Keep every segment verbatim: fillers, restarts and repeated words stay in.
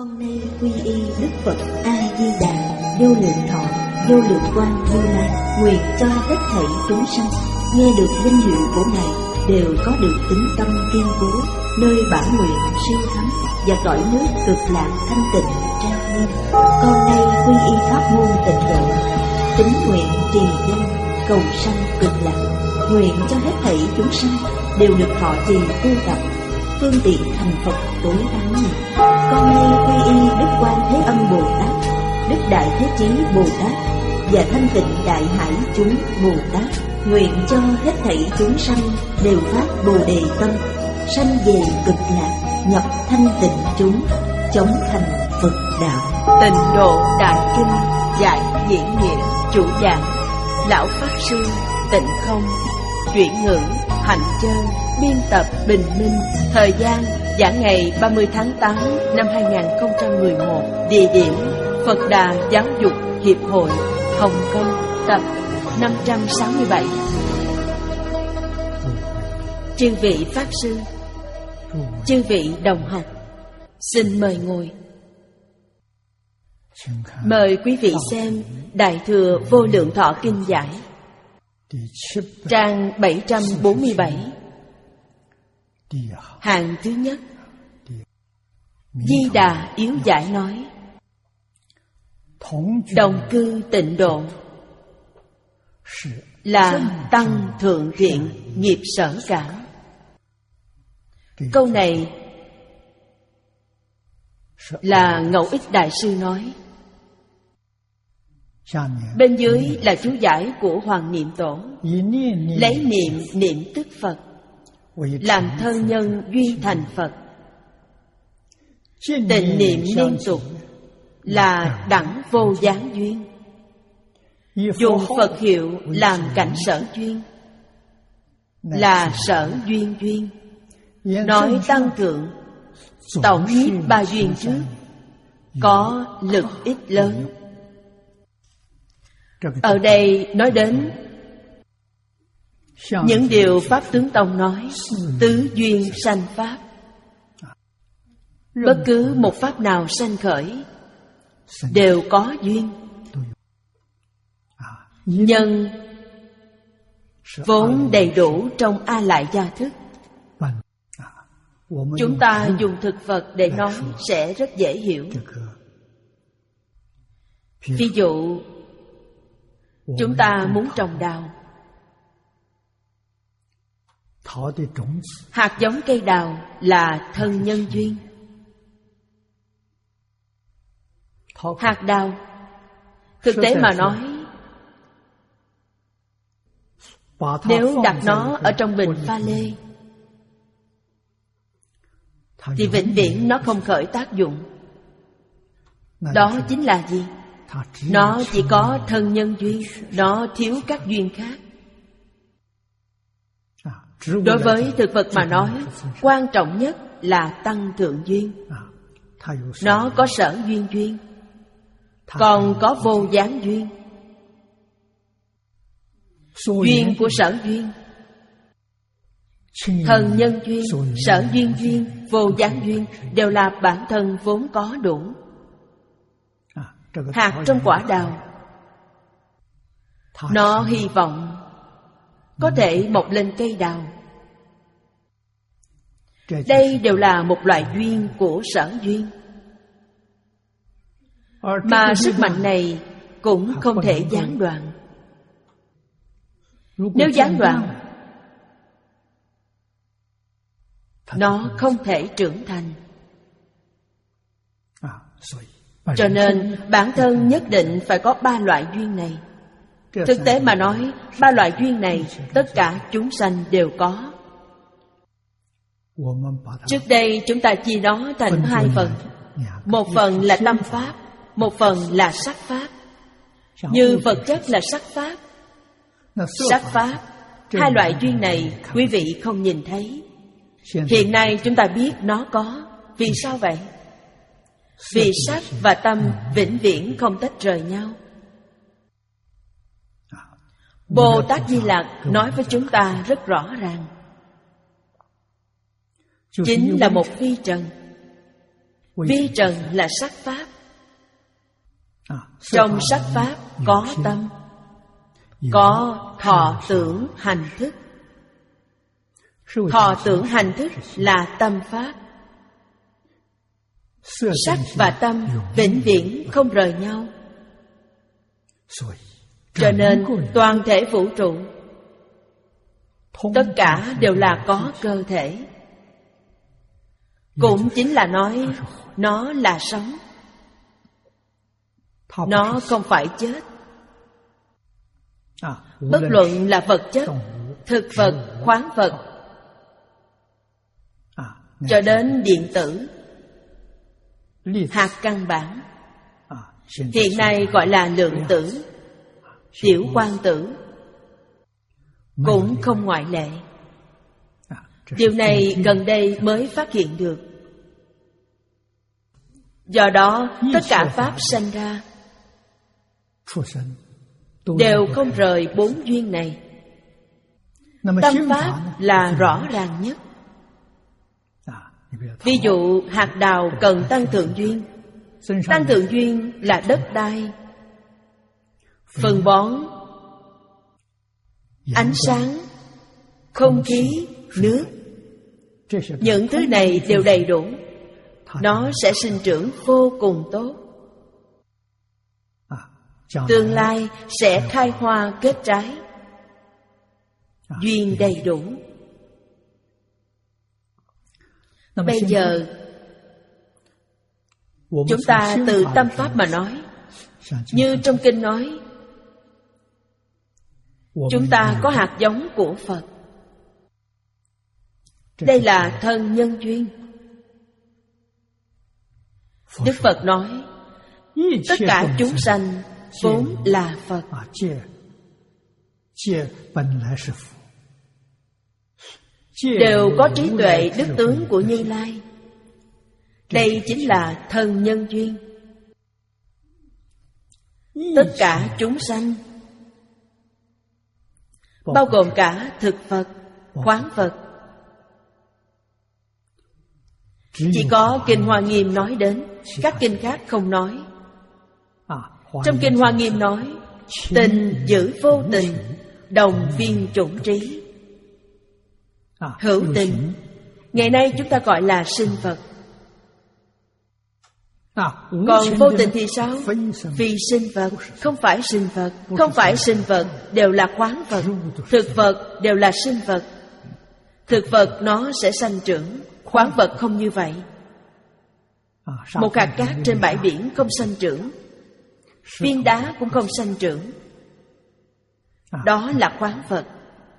Con nay quy y Đức Phật A Di Đà, vô lượng thọ, vô lượng quang Như Lai, nguyện cho hết thảy chúng sanh nghe được danh hiệu của Ngài đều có được tín tâm kiên cố, nơi bản nguyện siêu thắng và cõi nước cực lạc thanh tịnh trang nghiêm. Con nay quy y pháp môn tịnh độ, tín nguyện trì danh cầu sanh cực lạc, nguyện cho hết thảy chúng sanh đều được thọ trì tu tập, phương tiện thành Phật tối thắng nhất. Con nay quy y Đức Quan Thế Âm Bồ Tát, Đức Đại Thế Chí Bồ Tát và Thanh Tịnh Đại Hải chúng Bồ Tát, nguyện cho hết thảy chúng sanh đều phát Bồ Đề tâm, sanh về cực lạc, nhập thanh tịnh chúng, chống thành Phật đạo. Tịnh Độ Đại Kinh giải diễn nghĩa, chủ giảng Lão Pháp Sư Tịnh Không, chuyển ngữ Hạnh Chân, biên tập Bình Minh. Thời gian giảng ngày ba mươi tháng tám năm hai nghìn không trăm mười một. Địa điểm Phật Đà Giáo dục Hiệp hội, Hồng Kông. Tập năm trăm sáu mươi bảy. Chư vị Pháp Sư, chư vị đồng học, xin mời ngồi. Mời quý vị xem Đại Thừa Vô Lượng Thọ Kinh giải, trang bảy trăm bốn mươi bảy, hàng thứ nhất. Di Đà Yếu Giải nói: đồng cư tịnh độ là tăng thượng thiện nghiệp sở cảm. Câu này là Ngẫu Ích Đại Sư nói. Bên dưới là chú giải của Hoàng Niệm Tổ. Lấy niệm niệm tức Phật, làm thân nhân duy thành Phật. Tịnh niệm liên tục là đẳng vô gián duyên. Dùng Phật hiệu làm cảnh sở duyên là sở duyên duyên. Nói tăng thượng tổng nhiếp ba duyên trước, có lực ích lớn. Ở đây nói đến những điều Pháp Tướng Tông nói, tứ duyên sanh Pháp. Bất cứ một Pháp nào sanh khởi đều có duyên. Nhân vốn đầy đủ trong A Lại Gia Thức. Chúng ta dùng thực vật để nói sẽ rất dễ hiểu. Ví dụ, chúng ta muốn trồng đào. Hạt giống cây đào là thân nhân duyên. Hạt đào, thực tế mà nói, nếu đặt nó ở trong bình pha lê thì vĩnh viễn nó không khởi tác dụng. Đó chính là gì? Nó chỉ có thân nhân duyên, nó thiếu các duyên khác. Đối với thực vật mà nói, quan trọng nhất là tăng thượng duyên. Nó có sở duyên duyên, còn có vô gián duyên. Duyên của sở duyên, thân nhân duyên, sở duyên duyên, vô gián duyên đều là bản thân vốn có đủ. Hạt trong quả đào, nó hy vọng có thể mọc lên cây đào. Đây đều là một loại duyên của sở duyên. Mà sức mạnh này cũng không thể gián đoạn. Nếu gián đoạn, nó không thể trưởng thành. Cho nên bản thân nhất định phải có ba loại duyên này. Thực tế mà nói, ba loại duyên này tất cả chúng sanh đều có. Trước đây chúng ta chia nó thành hai phần. Một phần là tâm pháp, một phần là sắc pháp. Như vật chất là sắc pháp, sắc pháp, hai loại duyên này quý vị không nhìn thấy. Hiện nay chúng ta biết nó có. Vì sao vậy? Vì sắc và tâm vĩnh viễn không tách rời nhau. Bồ Tát Di Lặc nói với chúng ta rất rõ ràng. Chính là một phi trần. Vi trần là sắc pháp. Trong sắc pháp có tâm, có thọ tưởng hành thức. Thọ tưởng hành thức là tâm pháp. Sắc và tâm vĩnh viễn không rời nhau. Cho nên toàn thể vũ trụ tất cả đều là có cơ thể. Cũng chính là nói nó là sống. Nó không phải chết. Bất luận là vật chất, thực vật, khoáng vật, cho đến điện tử, hạt căn bản, hiện nay gọi là lượng tử, tiểu quang tử, cũng không ngoại lệ. Điều này gần đây mới phát hiện được. Do đó tất cả pháp sanh ra đều không rời bốn duyên này. Tâm pháp là rõ ràng nhất. Ví dụ hạt đào cần tăng thượng duyên. Tăng thượng duyên là đất đai, phân bón, ánh sáng, không khí, nước. Những thứ này đều đầy đủ, nó sẽ sinh trưởng vô cùng tốt. Tương lai sẽ khai hoa kết trái. Duyên đầy đủ. Bây giờ chúng ta từ tâm pháp mà nói, như trong kinh nói, chúng ta có hạt giống của Phật. Đây là thân nhân duyên. Đức Phật nói tất cả chúng sanh vốn là Phật. Đều có trí tuệ đức tướng của Như Lai. Đây chính là thân nhân duyên. Tất cả chúng sanh, bao gồm cả thực vật, khoáng vật. Chỉ có Kinh Hoa Nghiêm nói đến, các kinh khác không nói. Trong Kinh Hoa Nghiêm nói, tình giữ vô tình, đồng viên chủng trí. Hữu tình, ngày nay chúng ta gọi là sinh vật. Còn vô tình thì sao? Vì sinh vật, không phải sinh vật. Không phải sinh vật đều là khoáng vật. Thực vật đều là sinh vật. Thực vật nó sẽ sanh trưởng, khoáng vật không như vậy. Một hạt cát trên bãi biển không sanh trưởng, viên đá cũng không sanh trưởng. Đó là khoáng vật.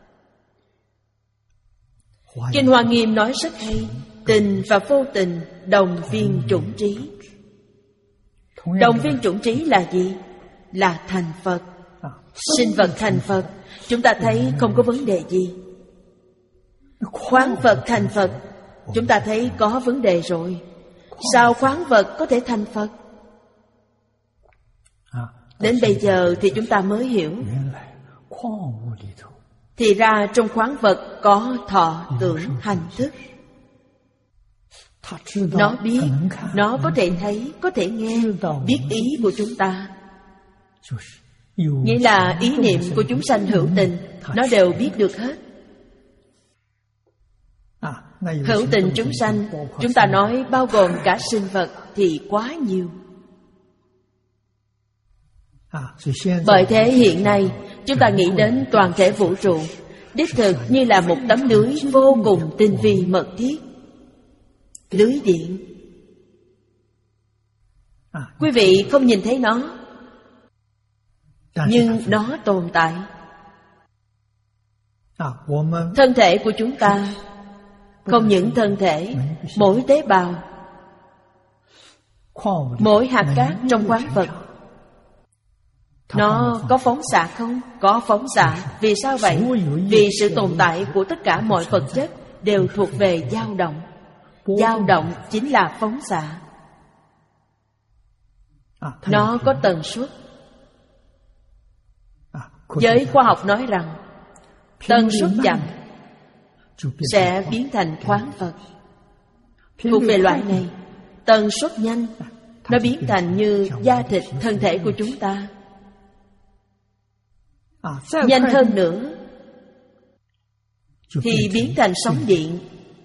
Kinh Hoa Nghiêm nói rất hay, tình và vô tình đồng viên chủng trí. Đồng viên chủng trí là gì? Là thành Phật. Sinh vật thành Phật, chúng ta thấy không có vấn đề gì. Khoáng vật thành Phật, chúng ta thấy có vấn đề rồi. Sao khoáng vật có thể thành Phật? Đến bây giờ thì chúng ta mới hiểu. Thì ra trong khoáng vật có thọ tưởng hành thức. Nó biết, nó có thể thấy, có thể nghe, biết ý của chúng ta. Nghĩa là ý niệm của chúng sanh hữu tình, nó đều biết được hết. Hữu tình chúng sanh, chúng ta nói bao gồm cả sinh vật thì quá nhiều. Bởi thế hiện nay chúng ta nghĩ đến toàn thể vũ trụ, đích thực như là một tấm lưới vô cùng tinh vi mật thiết. Lưới điện. Quý vị không nhìn thấy nó, nhưng nó tồn tại. Thân thể của chúng ta, không những thân thể, mỗi tế bào, mỗi hạt cát trong khoáng vật, nó có phóng xạ không? Có phóng xạ. Vì sao vậy? Vì sự tồn tại của tất cả mọi vật chất đều thuộc về dao động. Dao động chính là phóng xạ. Nó có tần suất. Giới khoa học nói rằng tần suất chậm sẽ biến thành khoáng vật. Thuộc về loại này. tần suất nhanh, nó biến thành như da thịt thân thể của chúng ta. Nhanh hơn nữa thì biến thành sóng điện,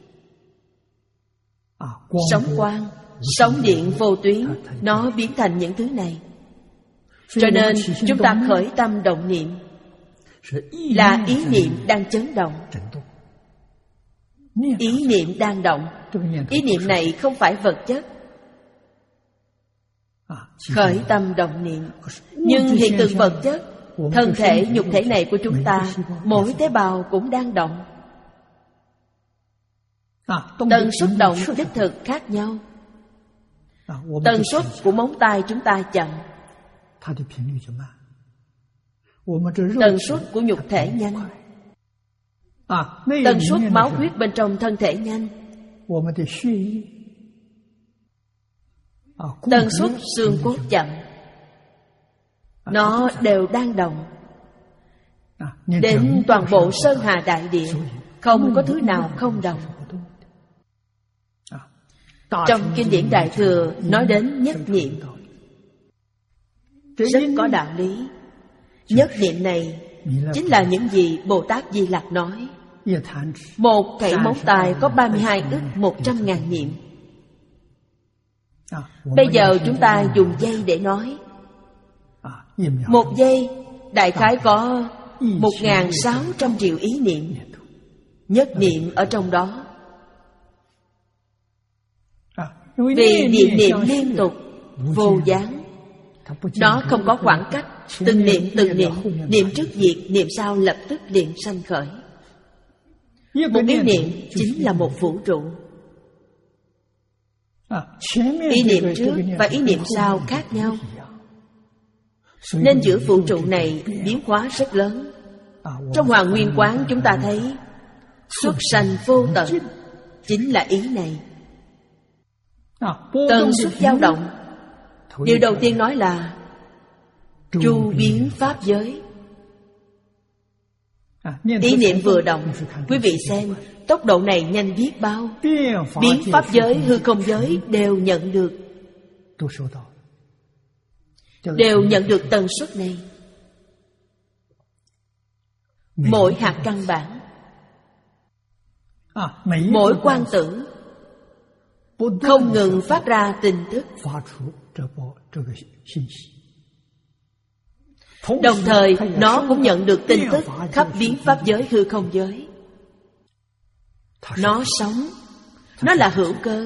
sóng quang, sóng điện vô tuyến. Nó biến thành những thứ này. Cho nên chúng ta khởi tâm động niệm là ý niệm đang chấn động, ý niệm đang động. Ý niệm này không phải vật chất. Khởi tâm động niệm. Nhưng hiện tượng vật chất, thân thể, nhục thể này của chúng ta, mỗi tế bào cũng đang động. Tần suất động đích thực khác nhau. Tần suất của móng tay chúng ta chậm, tần suất của nhục thể nhanh, tần suất máu huyết bên trong thân thể nhanh, tần suất xương cốt chậm. Nó đều đang động. Đến toàn bộ sơn hà đại địa, không có thứ nào không động. Trong kinh điển Đại Thừa nói đến nhất niệm, rất có đạo lý. Nhất niệm này chính là những gì Bồ Tát Di Lặc nói. Một khẩy móng tay có ba mươi hai ức một trăm ngàn niệm. Bây giờ chúng ta dùng giây để nói. Một giây đại khái có một ngàn sáu trăm triệu ý niệm. Nhất niệm ở trong đó. Vì niệm niệm liên tục, vô gián. Nó không có khoảng cách. Từng niệm từng niệm, niệm trước diệt, niệm sau lập tức liền sanh khởi. Một ý niệm chính là một vũ trụ. Ý niệm trước và ý niệm sau khác nhau, nên giữa vũ trụ này biến hóa rất lớn. Trong Hoàng Nguyên Quán chúng ta thấy xuất sanh vô tận, chính là ý này. Tần suất dao động, điều đầu tiên nói là chu biến pháp giới. Ý niệm vừa động, quý vị xem tốc độ này nhanh biết bao. Biến pháp giới, hư không giới đều nhận được, đều nhận được tần suất này. Mỗi hạt căn bản, mỗi quang tử không ngừng phát ra tin tức. Đồng thời nó cũng nhận được tin tức khắp biến pháp giới, hư không giới. Nó sống, nó là hữu cơ.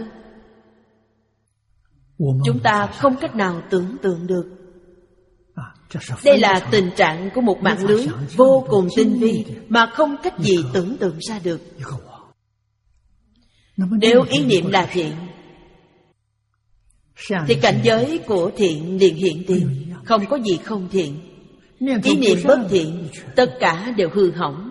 Chúng ta không cách nào tưởng tượng được. Đây là tình trạng của một mạng lưới vô cùng tinh vi mà không cách gì tưởng tượng ra được. Nếu ý niệm là thiện thì cảnh giới của thiện liền hiện tiền, không có gì không thiện. Ý niệm bất thiện, tất cả đều hư hỏng.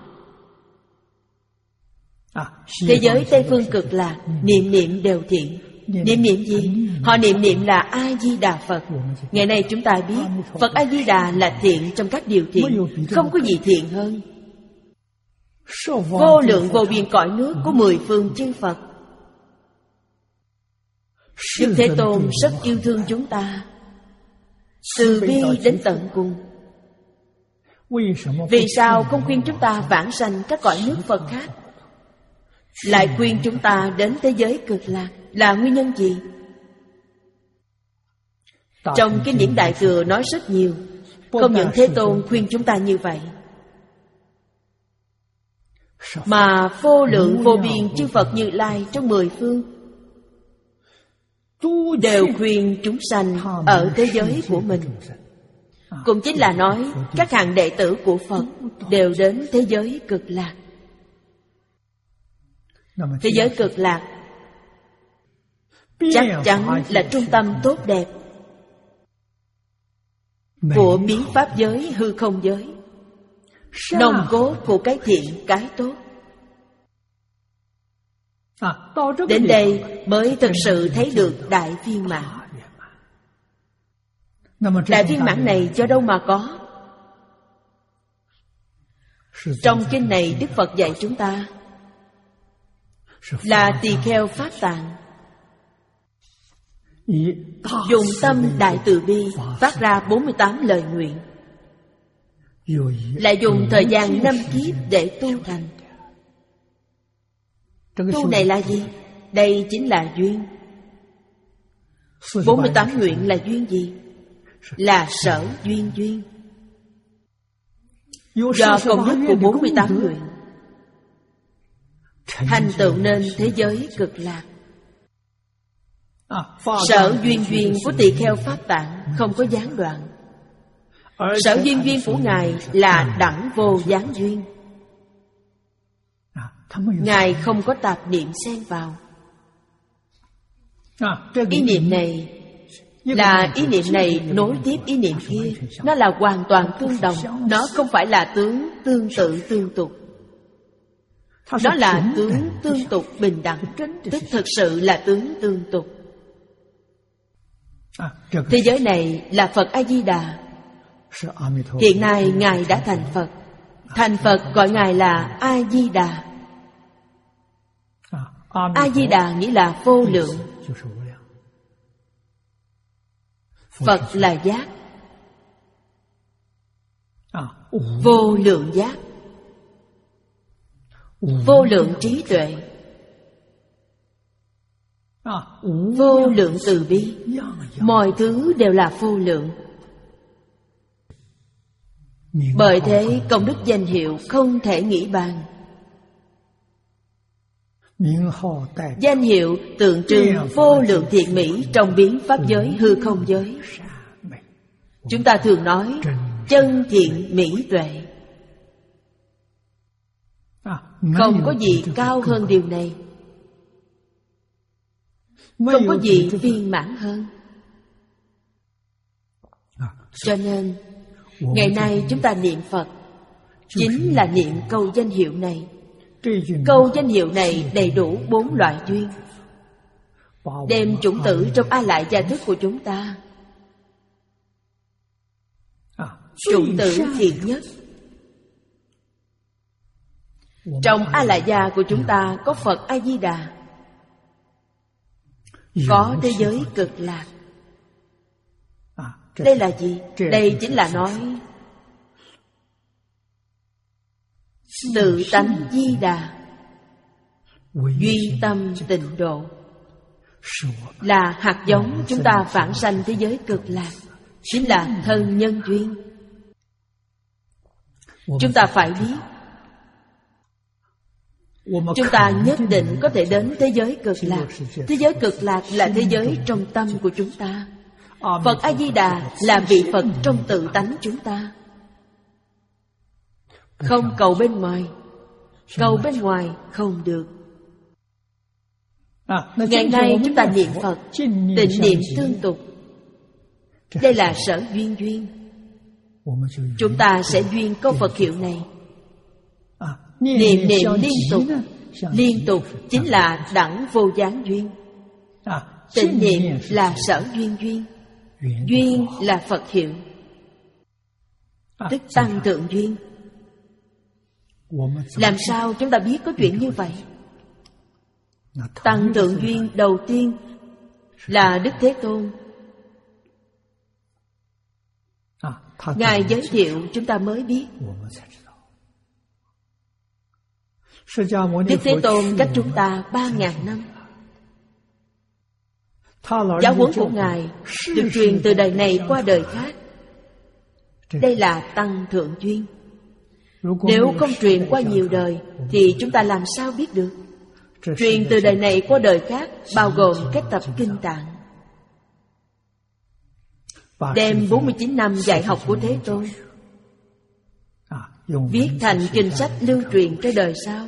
Thế giới Tây Phương Cực Lạc, niệm niệm đều thiện. Niệm niệm gì? Họ niệm niệm là A-di-đà Phật. Ngày nay chúng ta biết Phật A-di-đà là thiện trong các điều thiện, không có gì thiện hơn. Vô lượng vô biên cõi nước của mười phương chư Phật. Đức Thế Tôn rất yêu thương chúng ta, từ bi đến tận cùng. Vì sao không khuyên chúng ta vãng sanh các cõi nước Phật khác, lại khuyên chúng ta đến thế giới Cực Lạc? Là nguyên nhân gì? Trong kinh điển Đại Thừa nói rất nhiều. Không những Thế Tôn khuyên chúng ta như vậy, mà vô lượng vô biên chư Phật Như Lai trong mười phương đều khuyên chúng sanh ở thế giới của mình. Cũng chính là nói các hàng đệ tử của Phật đều đến thế giới Cực Lạc. Thế giới Cực Lạc chắc chắn là trung tâm tốt đẹp của biến pháp giới, hư không giới, nòng cốt của cái thiện, cái tốt. Đến đây mới thực sự thấy được đại viên mãn. Đại viên mãn này do đâu mà có? Trong kinh này Đức Phật dạy chúng ta là tỳ kheo phát tạng. dùng tâm đại từ bi phát ra bốn mươi tám lời nguyện, lại dùng thời gian năm kiếp để tu thành. Tu này là gì? Đây chính là duyên. bốn mươi tám nguyện là duyên gì? Là sở duyên duyên. Do công đức của bốn mươi tám nguyện thành tựu nên thế giới cực lạc. Sở duyên duyên của tỳ kheo Pháp Tạng không có gián đoạn. Sở duyên duyên của Ngài là đẳng vô gián duyên. Ngài không có tạp niệm xen vào. Ý niệm này là ý niệm này nối tiếp ý niệm kia. Nó là hoàn toàn tương đồng. Nó không phải là tướng tương tự tương tục. Nó là tướng tương tục bình đẳng, tức thực sự là tướng tương tục. Thế giới này là Phật A-di-đà. Hiện nay Ngài đã thành Phật. Thành Phật gọi Ngài là A-di-đà. A-di-đà nghĩa là vô lượng. Phật là giác. Vô lượng giác, vô lượng trí tuệ, vô lượng từ bi. Mọi thứ đều là vô lượng. Bởi thế công đức danh hiệu không thể nghĩ bàn. Danh hiệu tượng trưng vô lượng thiện mỹ trong biến pháp giới hư không giới. Chúng ta thường nói chân thiện mỹ tuệ. Không có gì cao hơn điều này. Không có gì viên mãn hơn. Cho nên ngày nay chúng ta niệm Phật chính là niệm câu danh hiệu này. Câu danh hiệu này đầy đủ bốn loại duyên, đem chủng tử trong A Lại gia thức của chúng ta. Chủng tử thiện nhất. Trong A Lại gia của chúng ta có Phật A Di Đà, có thế giới cực lạc. Đây là gì? Đây chính là nói tự tánh Di Đà, duyên tâm tịnh độ, là hạt giống chúng ta phản sanh thế giới cực lạc, chính là thân nhân duyên. Chúng ta phải biết, chúng ta nhất định có thể đến thế giới cực lạc. Thế giới cực lạc là thế giới trong tâm của chúng ta. Phật A-di-đà là vị Phật trong tự tánh chúng ta. Không cầu bên ngoài. Cầu bên ngoài không được. Ngày nay chúng ta niệm Phật, tịnh niệm tương tục. Đây là sở duyên duyên. Chúng ta sẽ duyên câu Phật hiệu này. Niệm niệm liên tục. Liên tục chính là đẳng vô gián duyên. Tịnh niệm là sở duyên duyên. Duyên là Phật hiệu, tức tăng thượng duyên. Làm sao chúng ta biết có chuyện như vậy? Tăng thượng duyên đầu tiên là Đức Thế Tôn. Ngài giới thiệu chúng ta mới biết. Đức Thế Tôn cách chúng ta ba ngàn năm. Giáo huấn của Ngài được truyền từ đời này qua đời khác. Đây là tăng thượng duyên. Nếu không truyền qua nhiều đời thì chúng ta làm sao biết được? Truyền từ đời này qua đời khác bao gồm các tập kinh tạng. Đem bốn mươi chín năm dạy học của Thế Tôn viết thành kinh sách lưu truyền cho đời sau.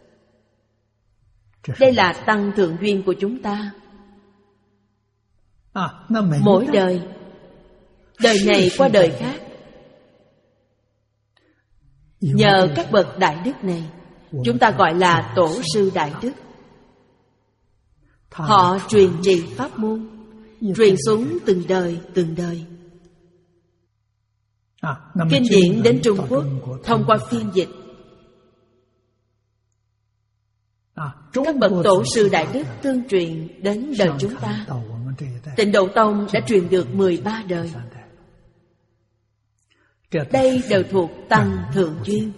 Đây là tăng thượng duyên của chúng ta. Mỗi đời, đời này qua đời khác, nhờ các bậc đại đức này, chúng ta gọi là tổ sư đại đức. Họ truyền trì pháp môn, truyền xuống từng đời từng đời. Kinh điển đến Trung Quốc thông qua phiên dịch. Các bậc tổ sư đại đức tương truyền đến đời chúng ta. Tịnh Độ Tông đã truyền được mười ba đời. Đây đều thuộc Tăng Thượng Duyên.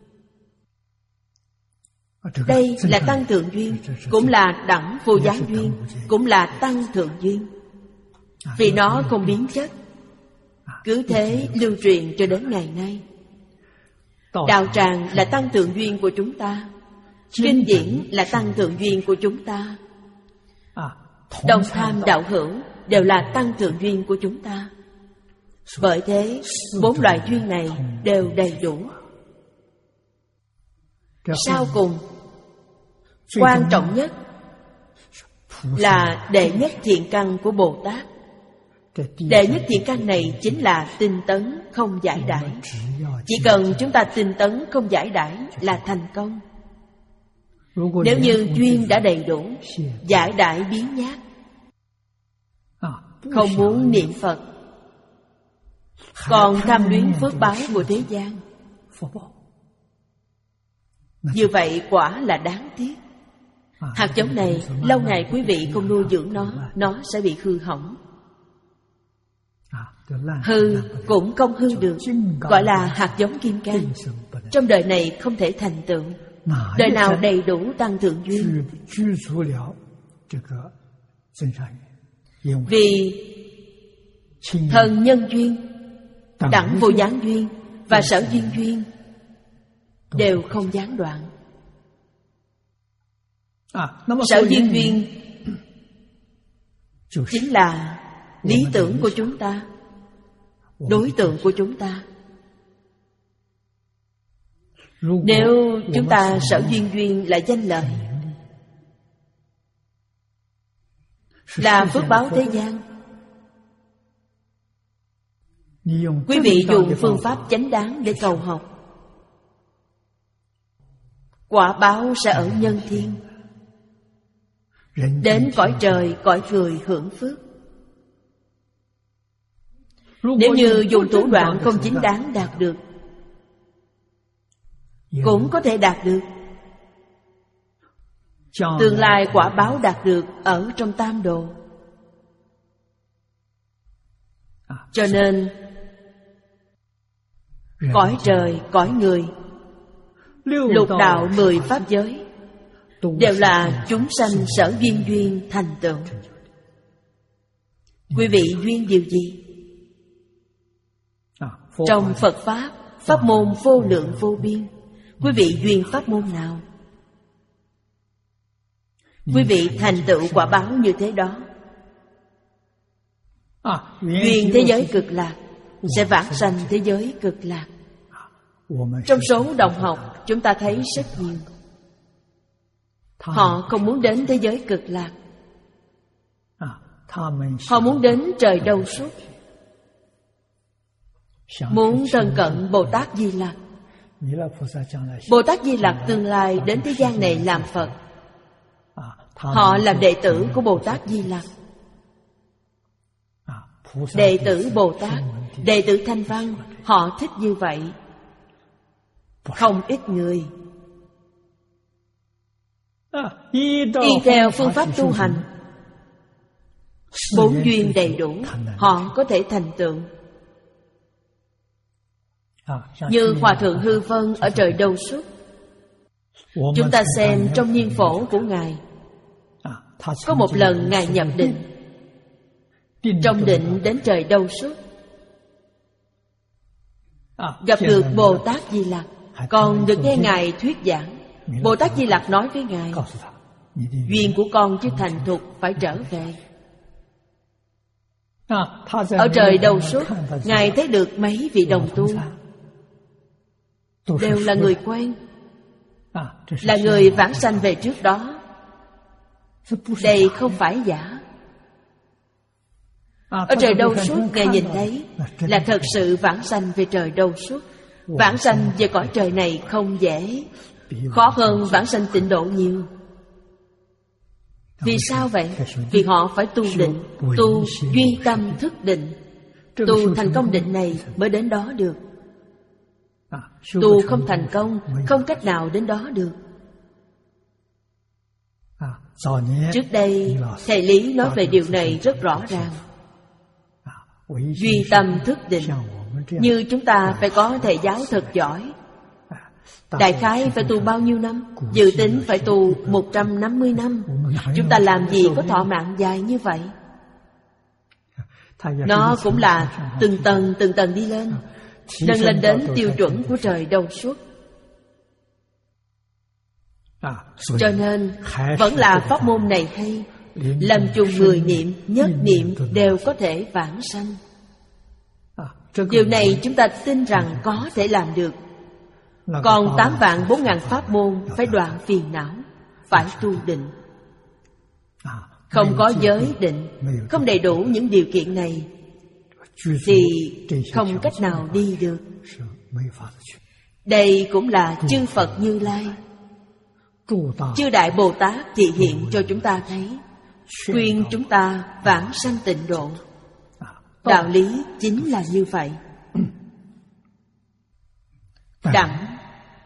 Đây là Tăng Thượng Duyên, cũng là Đẳng Vô Gián Duyên, cũng là Tăng Thượng Duyên. Vì nó không biến chất, cứ thế lưu truyền cho đến ngày nay. Đạo tràng là Tăng Thượng Duyên của chúng ta, kinh điển là Tăng Thượng Duyên của chúng ta, đồng tham đạo hữu đều là Tăng Thượng Duyên của chúng ta. Bởi thế bốn loại duyên này đều đầy đủ. Sau cùng, quan trọng nhất là đệ nhất thiện căn của Bồ Tát. Đệ nhất thiện căn này chính là tinh tấn không giải đãi. Chỉ cần chúng ta tinh tấn không giải đãi là thành công. Nếu như duyên đã đầy đủ, giải đãi biến nhát, không muốn niệm Phật, còn tham luyến phước báo của thế gian, như vậy quả là đáng tiếc. Hạt giống này lâu ngày quý vị không nuôi dưỡng nó, nó sẽ bị hư hỏng. Hư cũng không hư được, gọi là hạt giống kim cang. Trong đời này không thể thành tựu. Đời nào đầy đủ Tăng Thượng Duyên, vì thân nhân duyên, Đẳng Vô Gián Duyên và Sở Duyên Duyên đều không gián đoạn. Sở Duyên Duyên chính là lý tưởng của chúng ta, đối tượng của chúng ta. Nếu chúng ta Sở Duyên Duyên là danh lợi, là phước báo thế gian, quý vị dùng phương pháp chánh đáng để cầu học, quả báo sẽ ở nhân thiên, đến cõi trời cõi người hưởng phước. Nếu như dùng thủ đoạn không chính đáng đạt được, cũng có thể đạt được. Tương lai quả báo đạt được ở trong tam đồ. Cho nên cõi trời, cõi người, lục đạo mười pháp giới đều là chúng sanh sở duyên duyên thành tựu. Quý vị duyên điều gì? Trong Phật Pháp, pháp môn vô lượng vô biên, quý vị duyên pháp môn nào? Quý vị thành tựu quả báo như thế đó. Duyên thế giới cực lạc sẽ vãng sanh thế giới cực lạc. Trong số đồng học chúng ta thấy rất nhiều, họ không muốn đến thế giới cực lạc, họ muốn đến trời Đâu Xuất, muốn thân cận Bồ Tát Di Lặc. Bồ Tát Di Lặc tương lai đến thế gian này làm Phật, họ làm đệ tử của Bồ Tát Di Lặc. Đệ tử Bồ Tát, đệ tử Thanh Văn, họ thích như vậy. Không ít người y theo phương pháp tu hành, bốn duyên đầy đủ, họ có thể thành tựu. Như Hòa Thượng Hư Vân ở trời Đâu Xuất, chúng ta xem trong niên phổ của Ngài, có một lần Ngài nhập định, trong định đến trời Đâu Xuất, gặp được Bồ Tát Di Lặc, còn được nghe Ngài thuyết giảng. Bồ Tát Di Lặc nói với Ngài, duyên của con chưa thành thục, phải trở về. Ở trời Đâu Xuất, Ngài thấy được mấy vị đồng tu, đều là người quen, là người vãng sanh về trước đó. Đây không phải giả. Ở trời Đâu Xuất, Ngài nhìn thấy là thật sự vãng sanh về trời Đâu Xuất. Vãng sanh về cõi trời này không dễ, khó hơn vãng sanh tịnh độ nhiều. Vì sao vậy? Vì họ phải tu định, tu duy tâm thức định. Tu thành công định này mới đến đó được. Tu không thành công, không cách nào đến đó được. Trước đây thầy Lý nói về điều này rất rõ ràng. Duy tâm thức định. Như chúng ta phải có thầy giáo thật giỏi. Đại khái phải tu bao nhiêu năm? Dự tính phải tu một trăm năm mươi năm. Chúng ta làm gì có thọ mạng dài như vậy? Nó cũng là từng tầng từng tầng đi lên, nâng lên đến tiêu chuẩn của trời đâu suốt. Cho nên vẫn là pháp môn này hay. Lâm chung mười niệm, nhất niệm đều có thể vãng sanh. Điều này chúng ta tin rằng có thể làm được. Còn tám vạn bốn ngàn pháp môn phải đoạn phiền não, phải tu định. Không có giới định, không đầy đủ những điều kiện này thì không cách nào đi được. Đây cũng là chư Phật Như Lai, chư Đại Bồ Tát thị hiện cho chúng ta thấy, khuyên chúng ta vãng sanh tịnh độ. Đạo lý chính là như vậy. Đẳng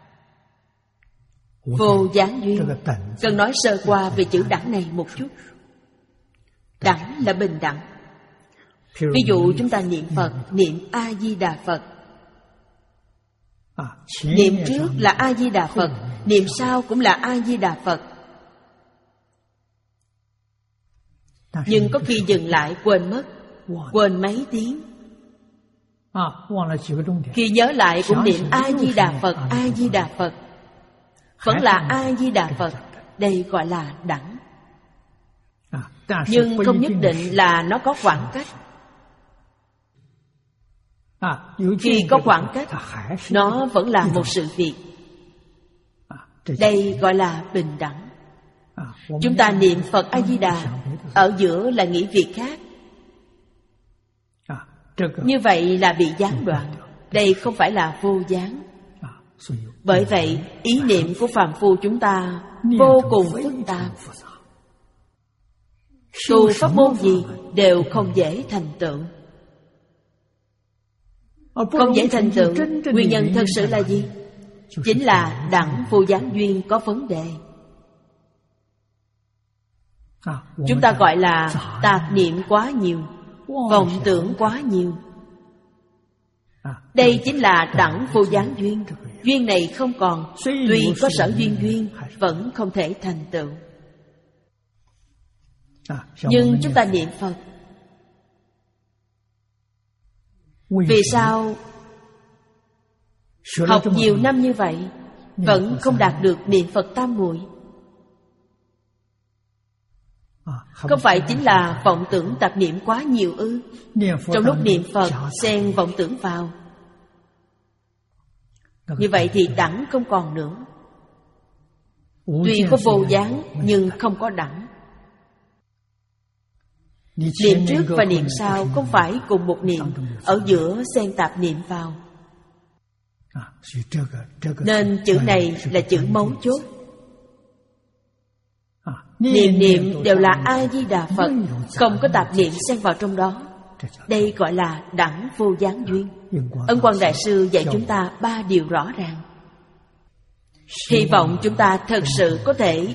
vô gián duyên. Cần nói sơ qua về chữ đẳng này một chút. Đẳng là bình đẳng. Ví dụ chúng ta niệm Phật, niệm A-di-đà Phật. Niệm trước là A-di-đà Phật, niệm sau cũng là A-di-đà Phật. Nhưng có khi dừng lại quên mất, quên mấy tiếng. Khi nhớ lại cũng niệm A-di-đà Phật, A-di-đà Phật, vẫn là A-di-đà Phật. Đây gọi là đẳng. Nhưng không nhất định là nó có khoảng cách. Khi có khoảng cách, nó vẫn là một sự việc. Đây gọi là bình đẳng. Chúng ta niệm Phật A-di-đà, ở giữa là nghĩ việc khác. Như vậy là bị gián đoạn. Đây không phải là vô gián. Bởi vậy, ý niệm của phàm phu chúng ta vô cùng phức tạp. Tu pháp môn gì đều không dễ thành tựu. Không dễ thành tựu, nguyên nhân thật sự là gì? Chính là đẳng vô gián duyên có vấn đề. Chúng ta gọi là tạp niệm quá nhiều, vọng tưởng quá nhiều. Đây chính là đẳng vô gián duyên. Duyên này không còn, tuy có sở duyên duyên, vẫn không thể thành tựu. Nhưng chúng ta niệm Phật, vì sao học nhiều năm như vậy vẫn không đạt được niệm Phật tam muội? Không phải chính là vọng tưởng tạp niệm quá nhiều ư? Trong lúc niệm Phật xen vọng tưởng vào, như vậy thì đẳng không còn nữa. Tuy có vô gián nhưng không có đẳng. Niệm trước và niệm sau không phải cùng một niệm, ở giữa xen tạp niệm vào. Nên chữ này là chữ mấu chốt. Niệm niệm đều là A-di-đà Phật, không có tạp niệm xen vào trong đó. Đây gọi là đẳng vô gián duyên. Ân Quang Đại Sư dạy chúng ta ba điều rõ ràng. Hy vọng chúng ta thật sự có thể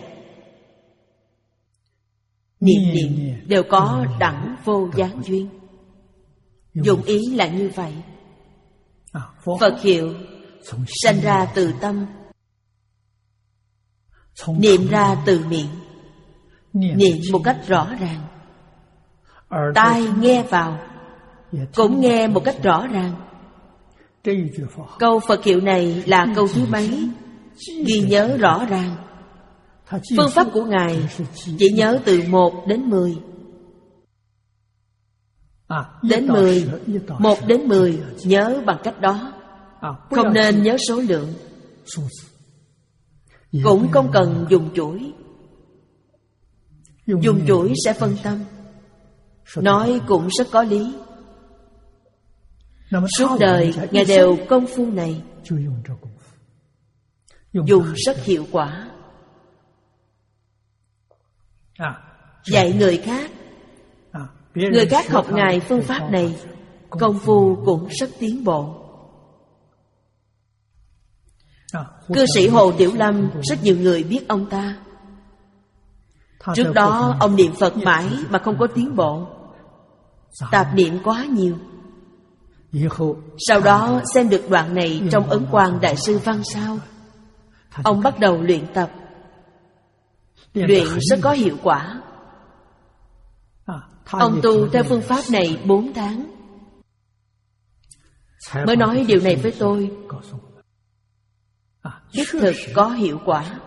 niệm niệm đều có đẳng vô gián duyên. Dụng ý là như vậy. Phật hiệu sanh ra từ tâm, niệm ra từ miệng. Niệm một cách rõ ràng, tai nghe vào cũng nghe một cách rõ ràng. Câu Phật hiệu này là câu thứ mấy? Ghi nhớ rõ ràng. Phương pháp của Ngài chỉ nhớ từ một đến mười. Đến mười, một đến mười nhớ bằng cách đó. Không nên nhớ số lượng. Cũng không cần dùng chuỗi. Dùng chuỗi sẽ phân tâm. Nói cũng rất có lý. Suốt đời Ngài đều công phu này, dùng rất hiệu quả. Dạy người khác, người khác học Ngài phương pháp này, công phu cũng rất tiến bộ. Cư sĩ Hồ Tiểu Lâm, rất nhiều người biết ông ta. Trước đó ông niệm Phật mãi mà không có tiến bộ, tạp niệm quá nhiều. Sau đó xem được đoạn này trong Ấn Quang Đại sư văn sao, ông bắt đầu luyện tập. Luyện rất có hiệu quả. Ông tu theo phương pháp này bốn tháng mới nói điều này với tôi. Đích thực có hiệu quả.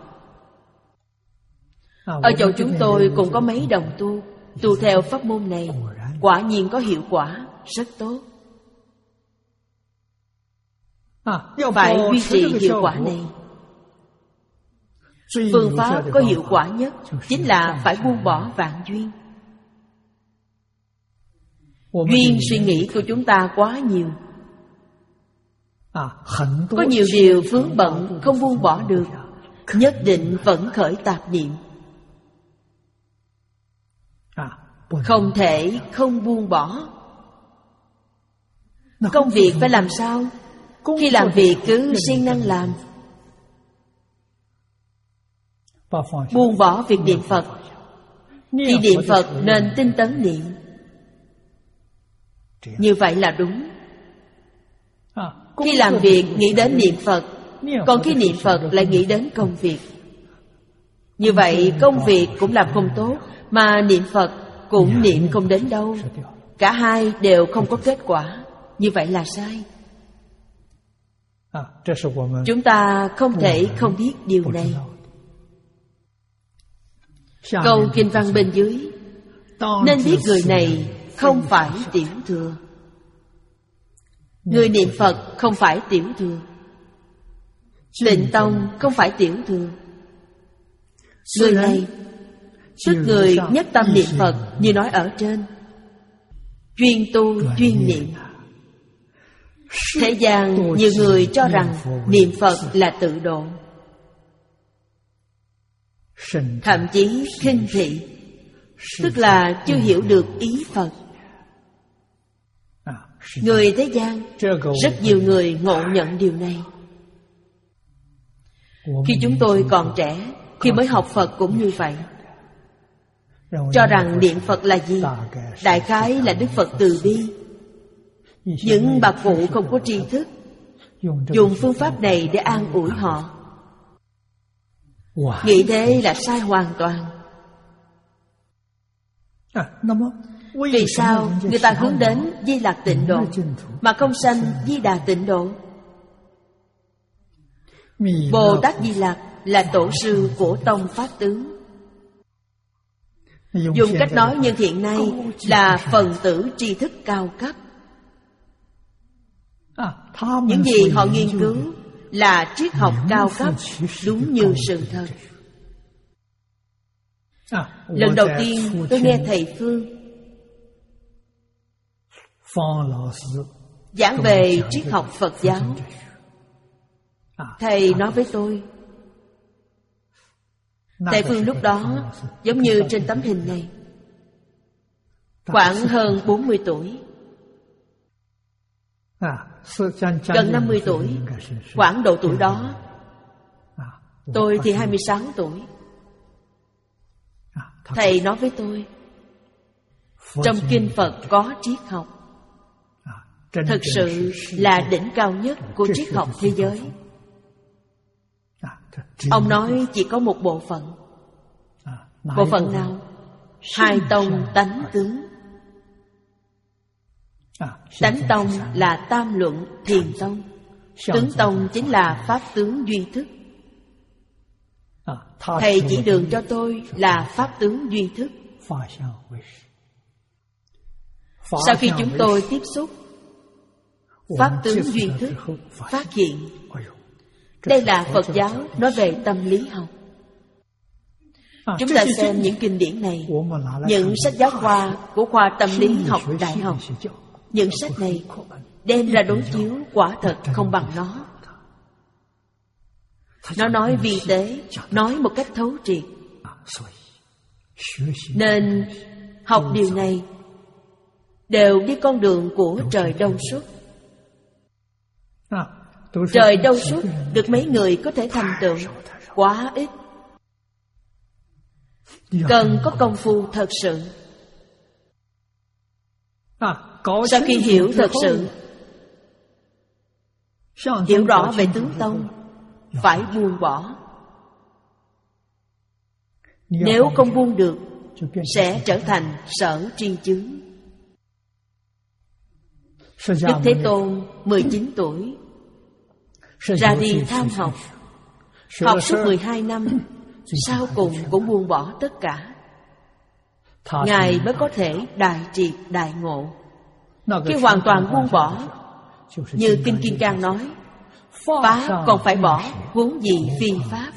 Ở chỗ chúng tôi cũng có mấy đồng tu tu theo pháp môn này, quả nhiên có hiệu quả rất tốt. Phải duy trì hiệu quả này. Phương pháp có hiệu quả nhất chính là phải buông bỏ vạn duyên. Duyên suy nghĩ của chúng ta quá nhiều. Có nhiều điều vướng bận không buông bỏ được, nhất định vẫn khởi tạp niệm. Không thể không buông bỏ. Công việc phải làm sao? Khi làm việc cứ siêng năng làm. Buông bỏ việc niệm Phật. Khi niệm Phật nên tinh tấn niệm. Như vậy là đúng. Khi làm việc nghĩ đến niệm Phật, còn khi niệm Phật lại nghĩ đến công việc. Như vậy công việc cũng làm không tốt, mà niệm Phật cũng niệm không đến đâu. Cả hai đều không có kết quả. Như vậy là sai. Chúng ta không thể không biết điều này. Câu kinh văn bên dưới: nên biết người này không phải tiểu thừa. Người niệm Phật không phải tiểu thừa. Tịnh Tông không phải tiểu thừa. Người này tức người nhất tâm niệm Phật, như nói ở trên, chuyên tu chuyên niệm. Thế gian nhiều người cho rằng niệm Phật là tự độ, thậm chí khinh thị, tức là chưa hiểu được ý Phật. Người thế gian rất nhiều người ngộ nhận điều này. Khi chúng tôi còn trẻ, khi mới học Phật cũng như vậy, cho rằng niệm Phật là gì? Đại khái là Đức Phật từ bi. Những bạc phụ không có tri thức dùng phương pháp này để an ủi họ. Nghĩ thế là sai hoàn toàn. Vì sao người ta hướng đến Di Lặc Tịnh Độ mà không sanh Di Đà Tịnh Độ? Bồ Tát Di Lặc là tổ sư của tông Pháp tướng. Dùng cách nói nhân hiện nay là phần tử tri thức cao cấp. Những gì họ nghiên cứu là triết học cao cấp, đúng như sự thật. Lần đầu tiên tôi nghe thầy Phương giảng về triết học Phật giáo. Thầy nói với tôi, thầy Phương lúc đó giống như trên tấm hình này, khoảng hơn bốn mươi tuổi, gần năm mươi tuổi, khoảng độ tuổi đó. Tôi thì hai mươi sáu tuổi. Thầy nói với tôi, trong kinh Phật có triết học, thực sự là đỉnh cao nhất của triết học thế giới. Ông nói chỉ có một bộ phận. Bộ phận nào? Hai tông tánh tướng. Tánh tông là tam luận thiền tông, tướng tông chính là pháp tướng duy thức. Thầy chỉ đường cho tôi là pháp tướng duy thức. Sau khi chúng tôi tiếp xúc pháp tướng duy thức, phát hiện đây là Phật giáo nói về tâm lý học. Chúng ta xem những kinh điển này, những sách giáo khoa của khoa tâm lý học đại học. Những sách này đem ra đối chiếu quả thật không bằng nó. Nó nói vi tế, nói một cách thấu triệt. Nên học điều này đều đi con đường của trời đâu xuất. Trời đâu xuất được mấy người có thể thành tựu, quá ít. cần có công phu thật sự. Sau khi hiểu thật sự, hiểu rõ về tướng tông, phải buông bỏ. Nếu không buông được, sẽ trở thành sở tri chướng. Đức Thế Tôn mười chín tuổi ra đi tham học, học suốt mười hai năm, sau cùng cũng buông bỏ tất cả. Ngài mới có thể đại triệt đại ngộ. Khi hoàn toàn buông bỏ, như Kinh Kim Cang nói, Pháp còn phải bỏ, huống gì phi Pháp.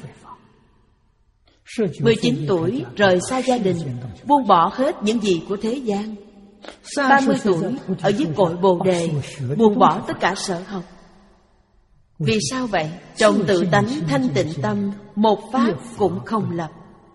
mười chín tuổi rời xa gia đình, buông bỏ hết những gì của thế gian. ba mươi tuổi ở dưới cội Bồ Đề, buông bỏ tất cả sở học. Vì sao vậy? Trong tự tánh thanh tịnh tâm, một pháp cũng không lập.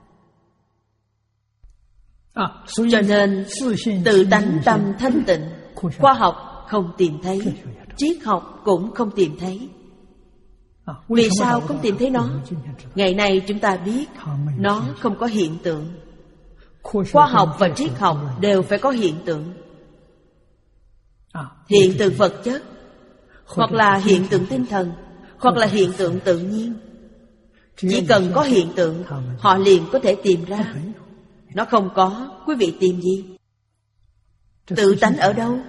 Cho nên tự tánh tâm thanh tịnh, khoa học không tìm thấy, triết học cũng không tìm thấy. Vì sao không tìm thấy nó? Ngày nay chúng ta biết nó không có hiện tượng. Khoa học và triết học đều phải có hiện tượng. Hiện tượng vật chất, hoặc là hiện tượng tinh thần, hoặc là hiện tượng tự nhiên. Chỉ cần có hiện tượng, họ liền có thể tìm ra. Nó không có, quý vị tìm gì? Tự tánh ở đâu?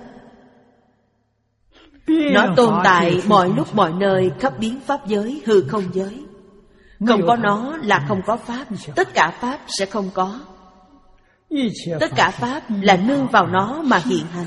Nó tồn tại mọi lúc mọi nơi, khắp biến pháp giới, hư không giới. Không có nó là không có pháp. Tất cả pháp sẽ không có. Tất cả pháp là nương vào nó mà hiện hành.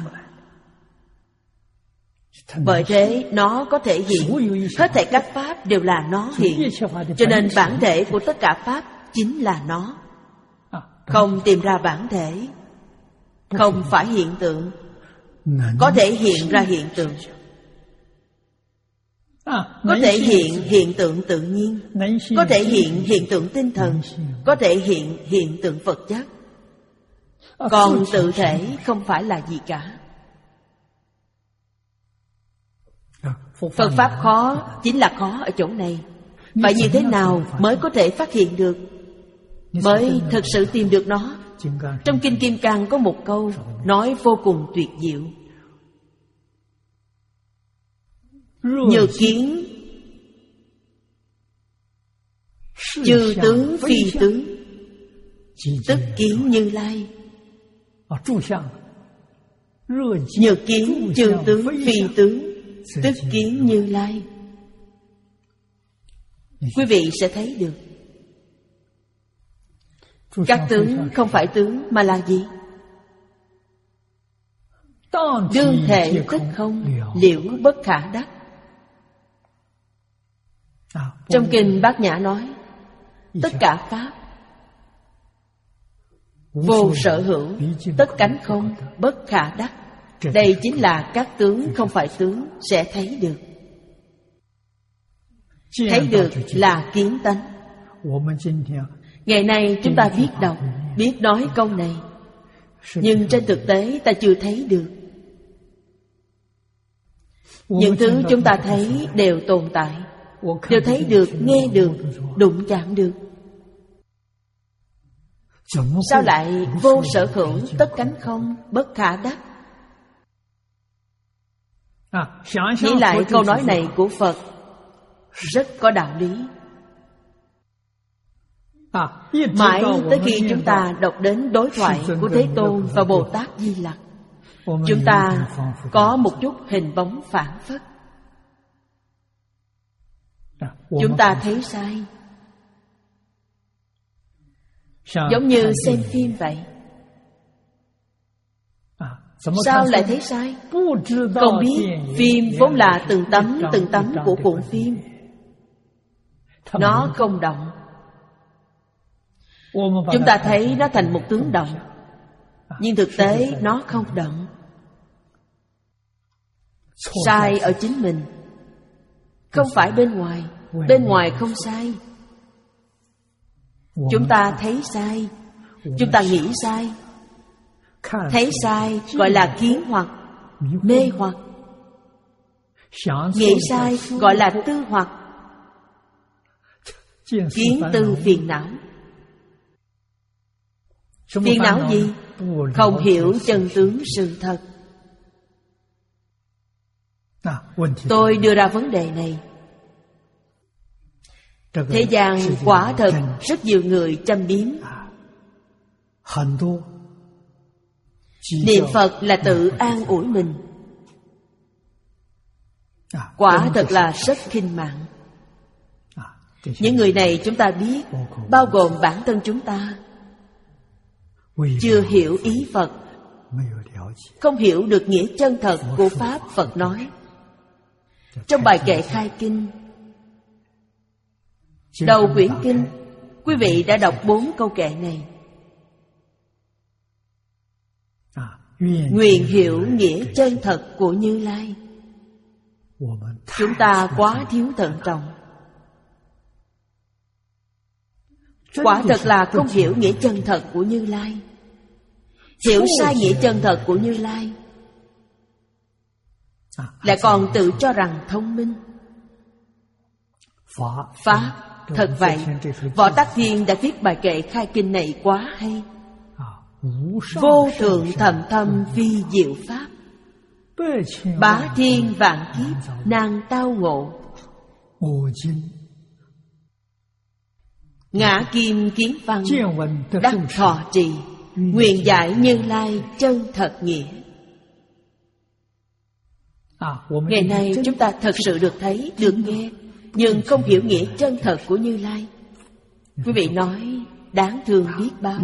Bởi thế nó có thể hiện. Hết thảy các pháp đều là nó hiện. Cho nên bản thể của tất cả pháp chính là nó. Không tìm ra bản thể, không phải hiện tượng. Có thể hiện ra hiện tượng, có thể hiện hiện tượng tự nhiên, có thể hiện hiện tượng tinh thần, có thể hiện hiện tượng vật chất. Còn tự thể không phải là gì cả. Phật Pháp khó chính là khó ở chỗ này. Phải như thế nào mới có thể phát hiện được, mới thực sự tìm được nó? Trong Kinh Kim Cang có một câu nói vô cùng tuyệt diệu. Nhược kiến chư tướng phi tướng, tức kiến Như Lai. Nhược kiến chư tướng phi tướng, tức kiến Như Lai. Quý vị sẽ thấy được các tướng không phải tướng mà là gì? Đương thể tức không, liễu bất khả đắc. Trong Kinh Bát Nhã nói, tất cả pháp vô sở hữu, tất cánh không, bất khả đắc. Đây chính là các tướng không phải tướng sẽ thấy được. Thấy được là kiến tánh. Ngày nay chúng ta biết đọc, biết nói câu này, nhưng trên thực tế ta chưa thấy được. Những thứ chúng ta thấy đều tồn tại, đều thấy được, nghe được, đụng chạm được. Sao lại vô sở hữu, tất cánh không, bất khả đắc? Nghĩ lại câu nói này của Phật rất có đạo lý. Mãi tới khi chúng ta đọc đến đối thoại của Thế Tôn và Bồ Tát Di Lặc, chúng ta có một chút hình bóng phảng phất. Chúng ta thấy sai, giống như xem phim vậy. Sao lại thấy sai? Không biết phim vốn là từng tấm từng tấm của cuộn phim, nó không động. Chúng ta thấy nó thành một tướng động, nhưng thực tế nó không động. Sai ở chính mình, không phải bên ngoài. Bên ngoài không sai. Chúng ta thấy sai, chúng ta nghĩ sai. Thấy sai gọi là kiến hoặc, mê hoặc. Nghĩ sai gọi là tư hoặc, kiến tư phiền não. Phiền não gì? Không hiểu chân tướng sự thật. Tôi đưa ra vấn đề này. Thế gian quả thật rất nhiều người châm biếm. Niệm Phật là tự an ủi mình. Quả thật là rất khinh mạng. Những người này chúng ta biết, bao gồm bản thân chúng ta, chưa hiểu ý Phật, không hiểu được nghĩa chân thật của Pháp Phật nói. Trong bài kệ khai kinh, đầu quyển kinh, quý vị đã đọc bốn câu kệ này. Nguyện hiểu nghĩa chân thật của Như Lai. Chúng ta quá thiếu thận trọng. Quả thật là không hiểu nghĩa chân thật của Như Lai. Hiểu sai nghĩa chân thật của Như Lai, lại còn tự cho rằng thông minh. Pháp thật vậy. Võ Tắc Thiên đã viết bài kệ khai kinh này quá hay. Vô thượng thầm thâm vi diệu Pháp, bá thiên vạn kiếp nàng tao ngộ. Ngã kim kiến văn đắc thọ trì, nguyện giải Như Lai chân thật nghĩa. Ngày nay chúng ta thật sự được thấy, được nghe, nhưng không hiểu nghĩa chân thật của Như Lai. Quý vị nói đáng thương biết bao.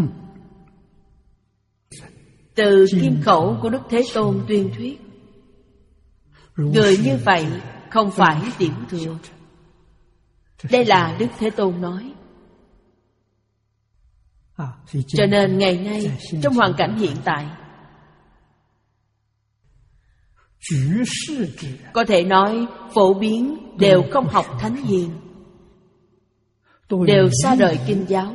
Từ kim khẩu của Đức Thế Tôn tuyên thuyết, người như vậy không phải tiểu thừa. Đây là Đức Thế Tôn nói. Cho nên ngày nay, trong hoàn cảnh hiện tại, có thể nói phổ biến đều không học thánh hiền, đều xa rời kinh giáo.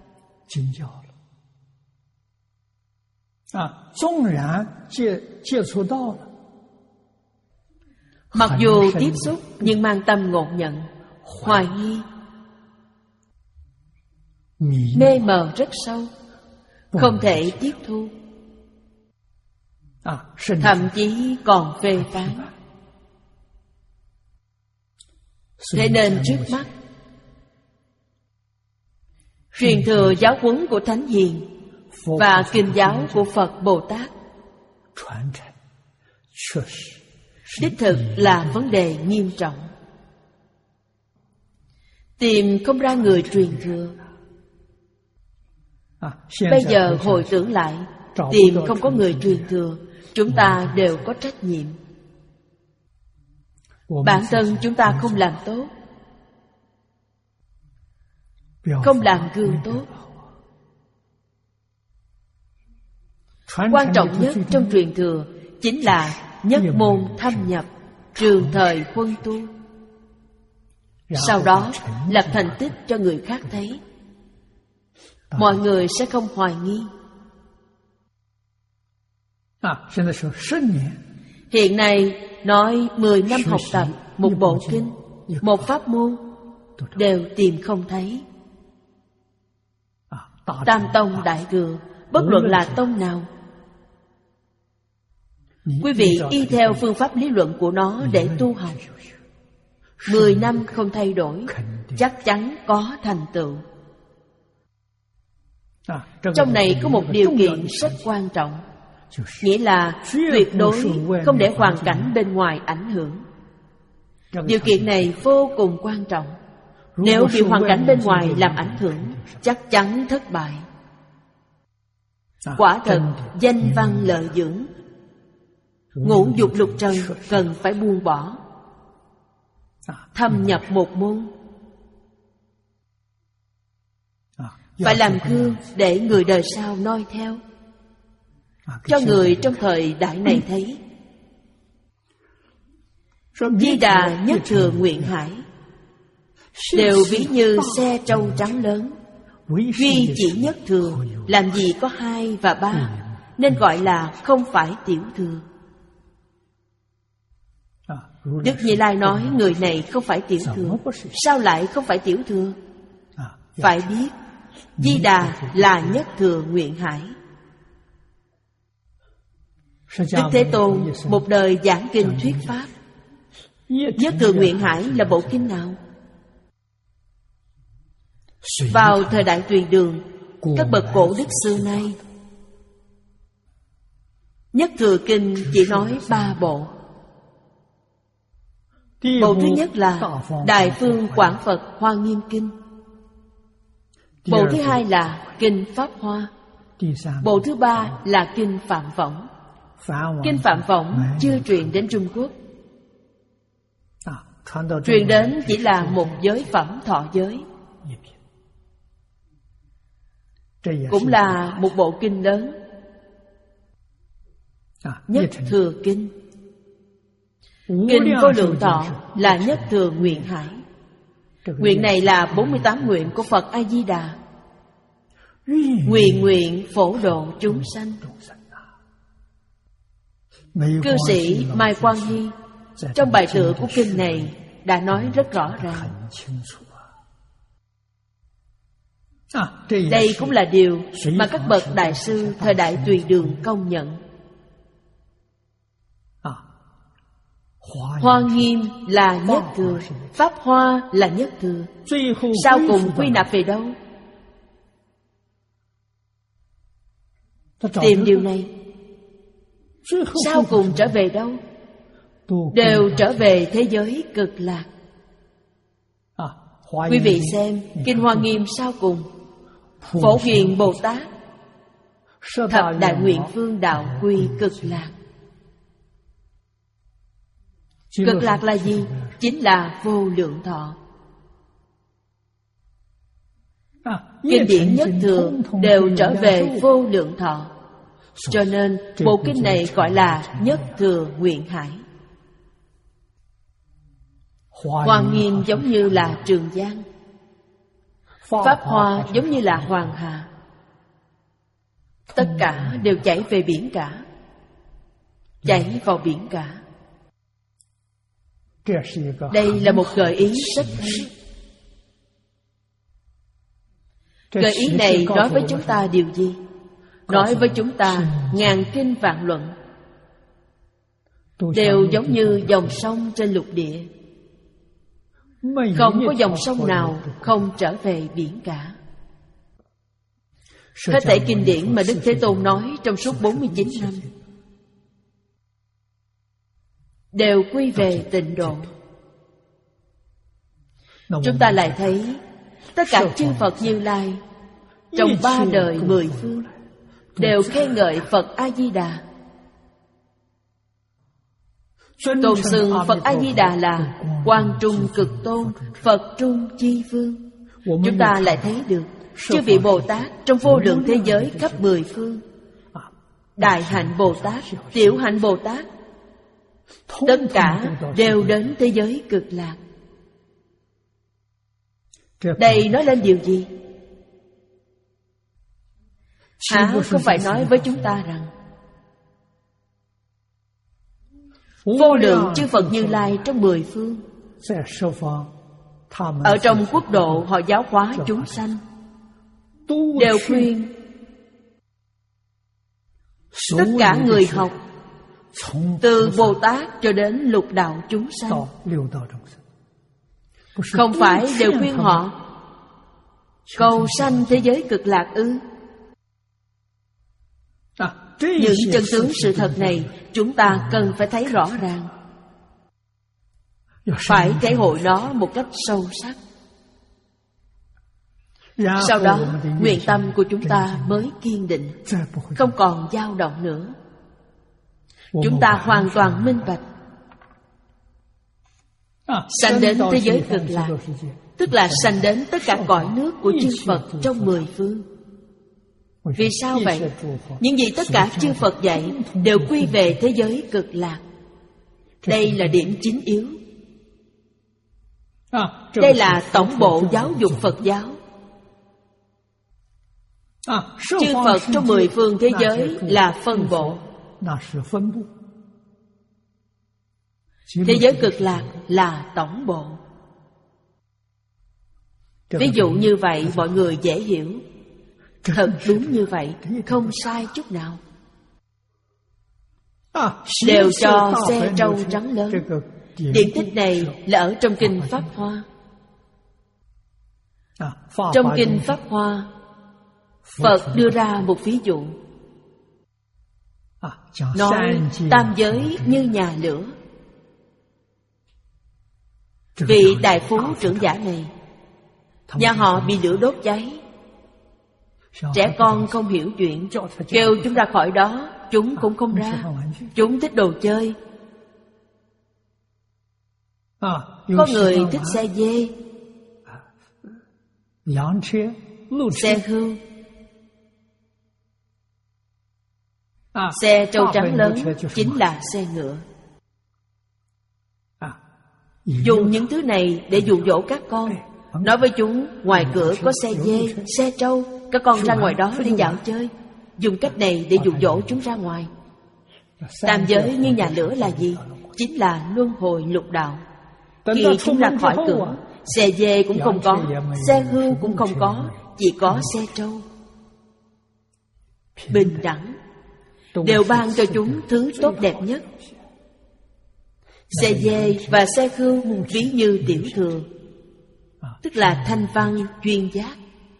Mặc dù tiếp xúc nhưng mang tâm ngộ nhận, hoài nghi, mê mờ rất sâu, không thể tiếp thu, thậm chí còn phê phán. Thế nên trước mắt, truyền thừa giáo huấn của Thánh Hiền và kinh giáo của Phật Bồ Tát đích thực là vấn đề nghiêm trọng. Tìm không ra người truyền thừa. Bây giờ hồi tưởng lại, tìm không có người truyền thừa, chúng ta đều có trách nhiệm. Bản thân chúng ta không làm tốt, không làm gương tốt. Quan trọng nhất trong truyền thừa chính là nhất môn thâm nhập, trường thời huân tu. Sau đó lập thành tích cho người khác thấy, mọi người sẽ không hoài nghi. Hiện nay nói mười năm học tập một bộ kinh, một pháp môn, đều tìm không thấy. Tam tông đại thừa, bất luận là tông nào, quý vị y theo phương pháp lý luận của nó để tu học, mười năm không thay đổi, chắc chắn có thành tựu. Trong này có một điều kiện rất quan trọng, nghĩa là tuyệt đối không để hoàn cảnh bên ngoài ảnh hưởng. Điều kiện này vô cùng quan trọng. Nếu bị hoàn cảnh bên ngoài làm ảnh hưởng, chắc chắn thất bại. Quả thật, danh văn lợi dưỡng, ngũ dục lục trần cần phải buông bỏ, thâm nhập một môn, phải làm gương để người đời sau noi theo, cho người trong thời đại này thấy. Di Đà Nhất Thừa Nguyện Hải đều ví như xe trâu trắng lớn, duy chỉ nhất thừa, làm gì có hai và ba, nên gọi là không phải tiểu thừa. Đức Như Lai nói người này không phải tiểu thừa. Sao lại không phải tiểu thừa? Phải biết Di Đà là nhất thừa nguyện hải. Đức Thế Tôn một đời giảng kinh thuyết pháp. Nhất thừa nguyện hải là bộ kinh nào? Vào thời đại Tuyền Đường, các bậc cổ đức xưa nay, nhất thừa kinh chỉ nói ba bộ. Bộ thứ nhất là Đại Phương Quảng Phật Hoa Nghiêm Kinh. Bộ thứ hai là Kinh Pháp Hoa. Bộ thứ ba là Kinh Phạm Võng. Kinh Phạm Võng chưa truyền đến Trung Quốc. Truyền đến chỉ là một giới phẩm thọ giới. Cũng là một bộ kinh lớn. Nhất thừa kinh. Kinh Vô Lượng Thọ là nhất thừa nguyện hải. Nguyện này là bốn mươi tám nguyện của Phật A-di-đà. Nguyện nguyện phổ độ chúng sanh. Cư sĩ Mai Quang Hy trong bài tựa của kinh này đã nói rất rõ ràng. Đây cũng là điều mà các bậc đại sư thời đại Tùy Đường công nhận. Hoa Nghiêm là nhất thừa, Pháp Hoa là nhất thừa. Sau cùng quy nạp về đâu? Tìm điều này. Sau cùng trở về đâu? Đều trở về thế giới cực lạc. Quý vị xem Kinh Hoa Nghiêm sau cùng, Phổ Hiền Bồ Tát thập đại nguyện phương đạo quy cực lạc. Cực lạc là gì? Chính là vô lượng thọ. Kinh điển nhất thừa đều trở về vô lượng thọ. Cho nên bộ kinh này gọi là nhất thừa nguyện hải. Hoa Nghiêm giống như là Trường Giang, Pháp Hoa giống như là Hoàng Hà. Tất cả đều chảy về biển cả, chảy vào biển cả. Đây là một gợi ý rất hay. Gợi ý này nói với chúng ta điều gì? Nói với chúng ta ngàn kinh vạn luận đều giống như dòng sông trên lục địa. Không có dòng sông nào không trở về biển cả. Hết thảy kinh điển mà Đức Thế Tôn nói trong suốt bốn mươi chín năm đều quy về tịnh độ. Chúng ta lại thấy tất cả chư Phật Như Lai trong ba đời mười phương đều khen ngợi Phật A-di-đà. Tôn xưng Phật A-di-đà là Quang Trung Cực Tôn, Phật Trung Chi Vương. Chúng ta lại thấy được chư vị Bồ Tát trong vô lượng thế giới khắp mười phương, Đại Hạnh Bồ Tát, Tiểu Hạnh Bồ Tát, tất cả đều đến thế giới cực lạc. Đây nói lên điều gì? Hả, không phải nói với chúng ta rằng vô lượng chư Phật Như Lai trong mười phương, ở trong quốc độ họ giáo hóa chúng sanh, đều khuyên tất cả người học, từ Bồ Tát cho đến lục đạo chúng sanh. Không phải đều khuyên họ cầu sanh thế giới cực lạc ư? Những chân tướng sự thật này chúng ta cần phải thấy rõ ràng, phải thể hội nó một cách sâu sắc. Sau đó nguyện tâm của chúng ta mới kiên định, không còn dao động nữa. Chúng ta hoàn toàn minh bạch, sanh đến thế giới cực lạc tức là sanh đến tất cả cõi nước của chư Phật trong mười phương. Vì sao vậy? Những gì tất cả chư Phật dạy đều quy về thế giới cực lạc. Đây là điểm chính yếu. Đây là tổng bộ giáo dục Phật giáo. Chư Phật trong mười phương thế giới là phân bộ, thế giới cực lạc là tổng bộ. Ví dụ như vậy mọi người dễ hiểu. Thật đúng như vậy, không sai chút nào. Đều cho xe trâu trắng lớn. Điển tích này là ở trong Kinh Pháp Hoa. Trong Kinh Pháp Hoa, Phật đưa ra một ví dụ, nói tam giới như nhà lửa. Vị đại phú trưởng giả này, nhà họ bị lửa đốt cháy. Trẻ con không hiểu chuyện, kêu chúng ra khỏi đó, chúng cũng không ra. Chúng thích đồ chơi. Có người thích xe dê, xe hươu, xe trâu trắng lớn chính là xe ngựa. Dùng những thứ này để dụ dỗ các con, nói với chúng ngoài cửa có xe dê, xe trâu, các con ra ngoài đó đi dạo chơi. Dùng cách này để dụ dỗ chúng ra ngoài. Tam giới như nhà lửa là gì? Chính là luân hồi lục đạo. Khi chúng ra khỏi cửa, xe dê cũng không có, xe hươu cũng không có, chỉ có xe trâu. Bình đẳng, đều ban cho chúng thứ tốt đẹp nhất. Xe dê và xe hươu ví như tiểu thừa, tức là thanh văn duyên giác.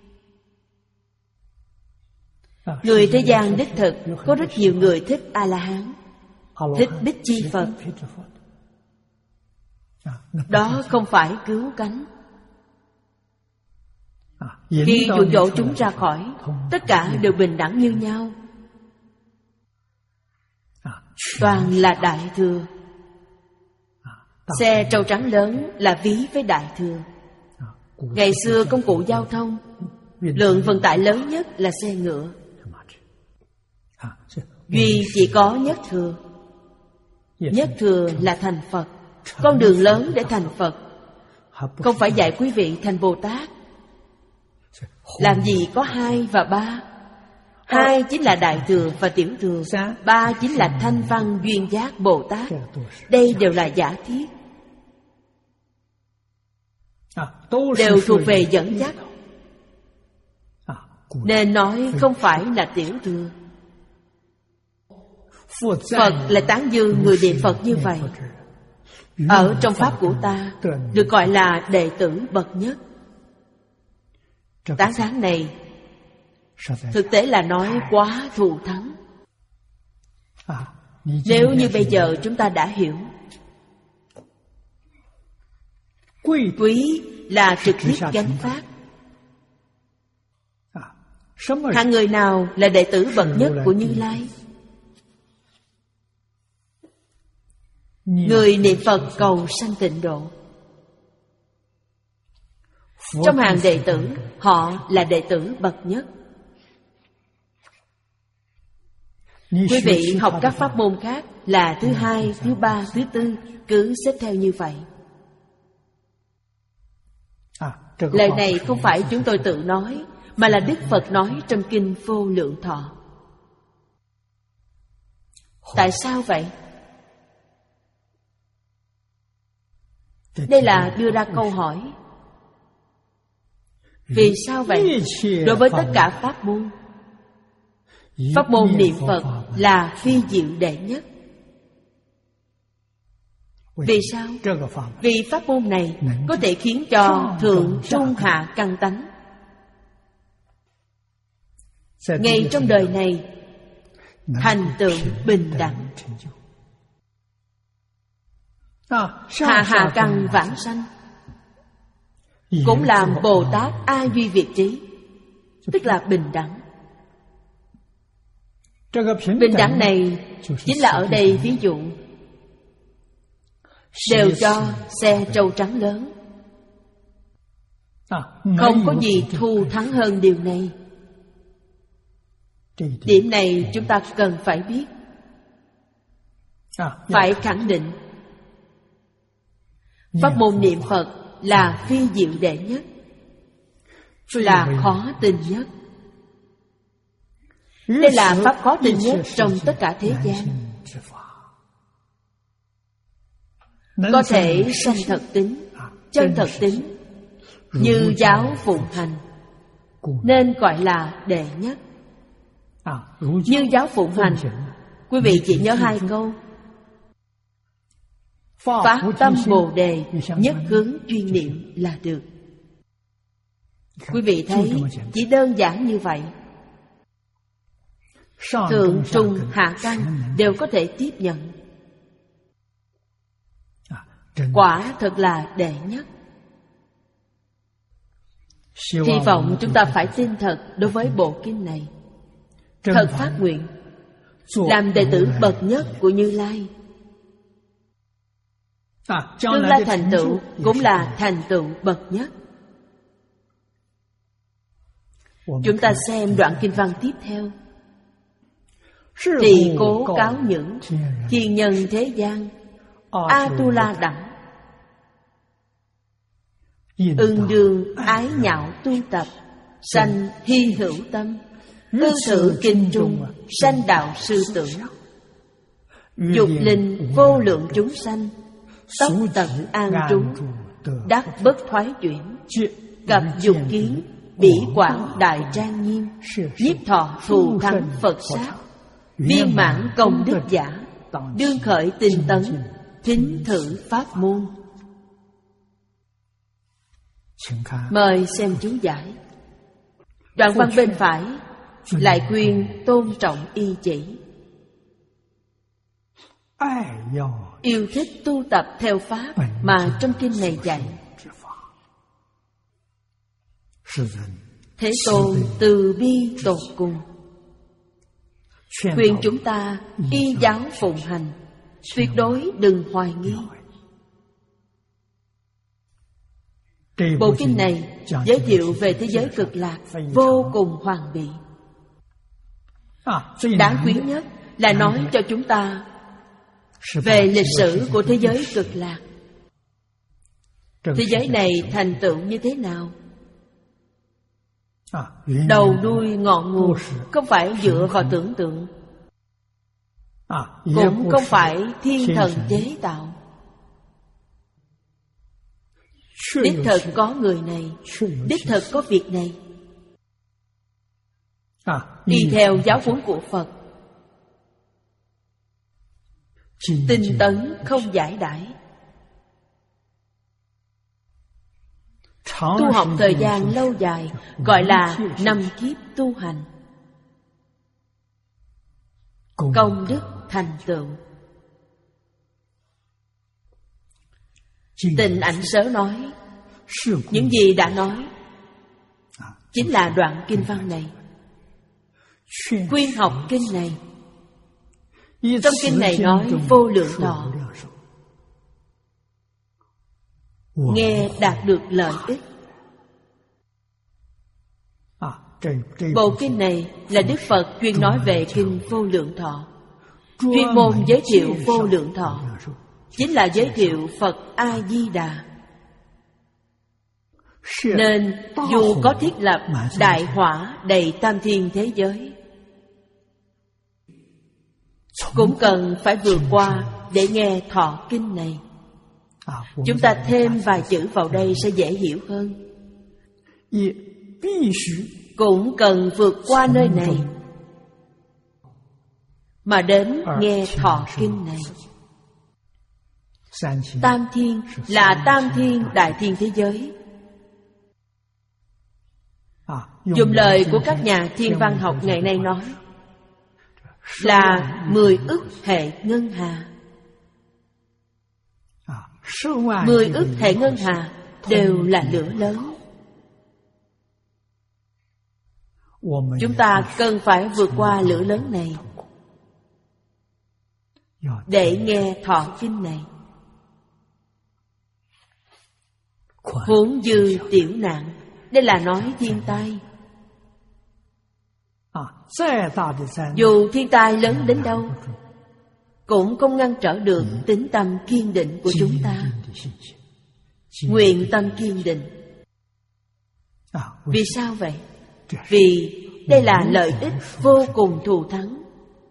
Người thế gian đích thực có rất nhiều người thích A-la-hán, thích Bích Chi Phật. Đó không phải cứu cánh. Khi dụ dỗ chúng ra khỏi, tất cả đều bình đẳng như nhau, toàn là đại thừa. Xe trâu trắng lớn là ví với đại thừa. Ngày xưa công cụ giao thông, lượng vận tải lớn nhất là xe ngựa. Duy chỉ có nhất thừa. Nhất thừa là thành Phật, con đường lớn để thành Phật. Không phải dạy quý vị thành Bồ Tát. Làm gì có hai và ba? Hai chính là đại thừa và tiểu thừa, ba chính là thanh văn duyên giác Bồ Tát. Đây đều là giả thiết, đều thuộc về dẫn dắt, nên nói không phải là tiểu thừa. Phật là tán dương người niệm Phật như vậy. Ở trong Pháp của ta được gọi là đệ tử bậc nhất. Tán thán này thực tế là nói quá thù thắng. Nếu như bây giờ chúng ta đã hiểu, quý là trực tiếp gánh phát. Hạng người nào là đệ tử bậc nhất của Như Lai? Người niệm Phật cầu sanh tịnh độ. Trong hàng đệ tử, họ là đệ tử bậc nhất. Quý vị học các pháp môn khác là thứ hai, thứ ba, thứ tư, cứ xếp theo như vậy. Lời này không phải chúng tôi tự nói, mà là Đức Phật nói trong Kinh Vô Lượng Thọ. Tại sao vậy? Đây là đưa ra câu hỏi. Vì sao vậy? Đối với tất cả pháp môn, pháp môn niệm Phật là phi diệu đệ nhất. Vì sao? Vì pháp môn này có thể khiến cho thượng trung hạ căn tánh ngay trong đời này thành tựu bình đẳng. Hạ hạ căn vãng sanh cũng làm Bồ Tát A Duy Việt Trí, tức là bình đẳng. Bình đẳng này chính là ở đây ví dụ, đều cho xe trâu trắng lớn. Không có gì thù thắng hơn điều này. Điểm này chúng ta cần phải biết, phải khẳng định. Pháp môn niệm Phật là phi diệu đệ nhất, là khó tin nhất. Đây là pháp khó tin nhất trong tất cả thế gian. Có thể sanh thật tính, chân thật tính, Như giáo phụng hành nên gọi là đệ nhất. Như giáo phụng hành, quý vị chỉ nhớ hai câu: phát tâm Bồ Đề, nhất hướng chuyên niệm là được. Quý vị thấy chỉ đơn giản như vậy, thượng trung hạ căn đều có thể tiếp nhận. Quả thật là đệ nhất. Hy vọng chúng ta phải tin thật đối với bộ kinh này, thật phát nguyện làm đệ tử bậc nhất của Như Lai. Tương lai thành tựu cũng là thành tựu bậc nhất. Chúng ta xem đoạn kinh văn tiếp theo: tỳ cố cáo những thiên nhân thế gian, A-tu-la đẳng, ưng đương ái nhạo tu tập, sanh hy hữu tâm, ư thử kinh trung, sanh đạo sư tưởng, dục linh vô lượng chúng sanh, tốc tận an trú, đắc bất thoái chuyển, gặp dục kiến, bỉ quảng đại trang nghiêm, nhiếp thọ thù thắng Phật sát, viên mãn công đức giả, đương khởi tinh tấn, thính thử pháp môn. Mời xem chú giải. Đoạn văn bên phải lại khuyên tôn trọng y chỉ, yêu thích tu tập theo pháp mà trong kinh này dạy. Thế Tôn từ bi tột cùng, khuyên chúng ta y giáo phụng hành, tuyệt đối đừng hoài nghi. Bộ kinh này giới thiệu về thế giới cực lạc vô cùng hoàn bị. Đáng quý nhất là nói cho chúng ta về lịch sử của thế giới cực lạc. Thế giới này thành tựu như thế nào? Đầu đuôi ngọn nguồn không phải dựa vào tưởng tượng, cũng không phải thiên thần chế tạo. Đích thực có người này, đích thực có việc này. Đi theo giáo huấn của Phật, tinh tấn không giải đãi. Tu học thời gian lâu dài gọi là năm kiếp tu hành, công đức thành tựu. Tịnh Ảnh Sớ nói, những gì đã nói chính là đoạn kinh văn này, khuyên học kinh này. Trong kinh này nói vô lượng thọ, nghe đạt được lợi ích. Bộ kinh này là Đức Phật chuyên nói về kinh vô lượng thọ, chuyên môn giới thiệu vô lượng thọ, chính là giới thiệu Phật A-di-đà. Nên dù có thiết lập đại hỏa đầy tam thiên thế giới, cũng cần phải vượt qua để nghe thọ kinh này. Chúng ta thêm vài chữ vào đây sẽ dễ hiểu hơn. Cũng cần vượt qua nơi này mà đến nghe thọ kinh này. Tam thiên là tam thiên đại thiên thế giới. Dùng lời của các nhà thiên văn học ngày nay nói là mười ức hệ ngân hà. Mười ức hệ ngân hà đều là lửa lớn. Chúng ta cần phải vượt qua lửa lớn này để nghe thọ kinh này. Huống dư tiểu nạn, đây là nói thiên tai. Dù thiên tai lớn đến đâu cũng không ngăn trở được tín tâm kiên định của chúng ta. Nguyện tâm kiên định. Vì sao vậy? Vì đây là lợi ích vô cùng thù thắng.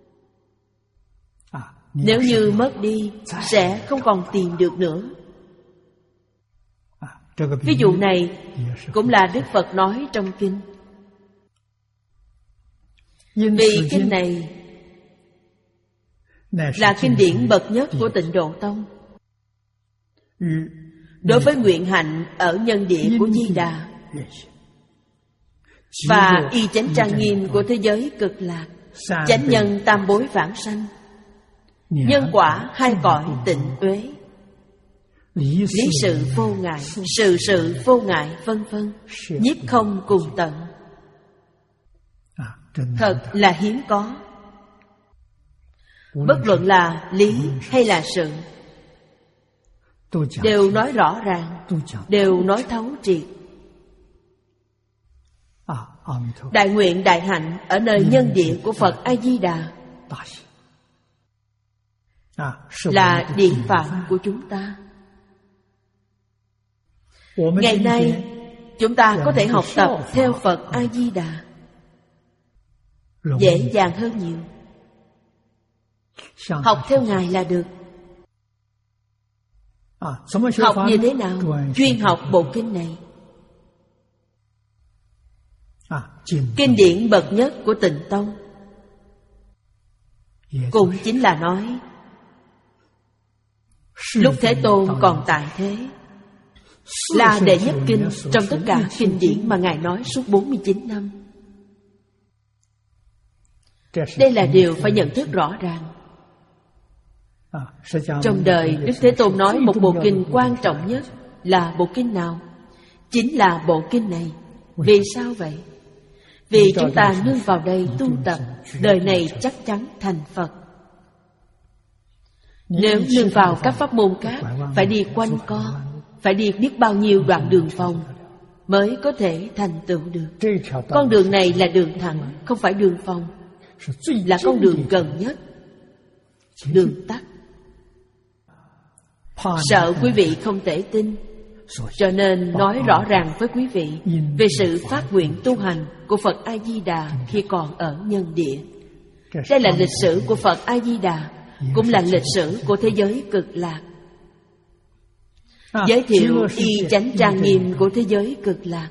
Nếu như mất đi sẽ không còn tìm được nữa. Ví dụ này cũng là Đức Phật nói trong kinh. Vì kinh này là kinh điển bậc nhất của Tịnh Độ Tông. Đối với nguyện hạnh ở nhân địa của Di Đà và y chánh trang nghiêm của thế giới cực lạc, chánh nhân tam bối vãng sanh, nhân quả hai cõi tịnh uế, lý sự vô ngại, sự sự vô ngại, vân vân, nhiếp không cùng tận. Thật là hiếm có. Bất luận là lý hay là sự, đều nói rõ ràng, đều nói thấu triệt. Đại nguyện đại hạnh ở nơi nhân địa của Phật A-di-đà là điển phạm của chúng ta. Ngày nay chúng ta có thể học tập theo Phật A-di-đà dễ dàng hơn nhiều. Học theo Ngài là được. Học như thế nào? Chuyên học bộ kinh này. Kinh điển bậc nhất của Tịnh Tông cũng chính là nói lúc Thế Tôn còn tại thế, là đệ nhất kinh trong tất cả kinh điển mà Ngài nói suốt bốn mươi chín năm. Đây là điều phải nhận thức rõ ràng. Trong đời Đức Thế Tôn nói một bộ kinh quan trọng nhất là bộ kinh nào? Chính là bộ kinh này. Vì sao vậy? Vì chúng ta nương vào đây tu tập, đời này chắc chắn thành Phật. Nếu nương vào các pháp môn khác, phải đi quanh co, phải đi biết bao nhiêu đoạn đường vòng mới có thể thành tựu được. Con đường này là đường thẳng, không phải đường vòng, là con đường gần nhất, đường tắt. Sợ quý vị không thể tin, cho nên nói rõ ràng với quý vị về sự phát nguyện tu hành của Phật A-di-đà khi còn ở nhân địa. Đây là lịch sử của Phật A-di-đà, cũng là lịch sử của thế giới cực lạc. Giới thiệu y chánh trang nghiêm của thế giới cực lạc.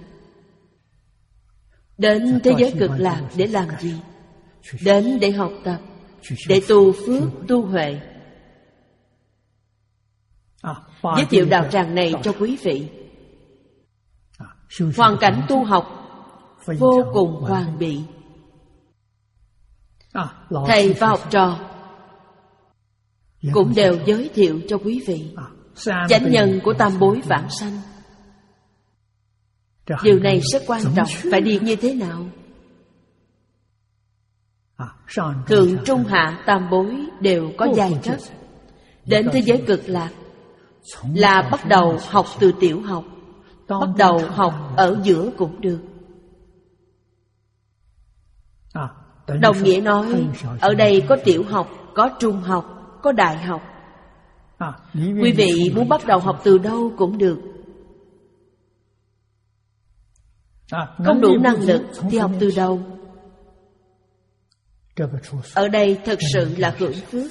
Đến thế giới cực lạc để làm gì? Đến để học tập, để tu phước, tu huệ. Giới thiệu đạo tràng này cho quý vị. Hoàn cảnh tu học vô cùng hoàn bị. Thầy và học trò cũng đều giới thiệu cho quý vị chánh nhân của tam bối vãng sanh. Điều này rất quan trọng. Phải đi như thế nào? Thượng trung hạ tam bối đều có giai cấp. Đến thế giới cực lạc là bắt đầu học từ tiểu học, bắt đầu học ở giữa cũng được. Đồng nghĩa nói ở đây có tiểu học, có trung học, có đại học. Quý vị muốn bắt đầu học từ đâu cũng được. Không đủ năng lực thì học từ đâu? Ở đây thật sự là hưởng phước.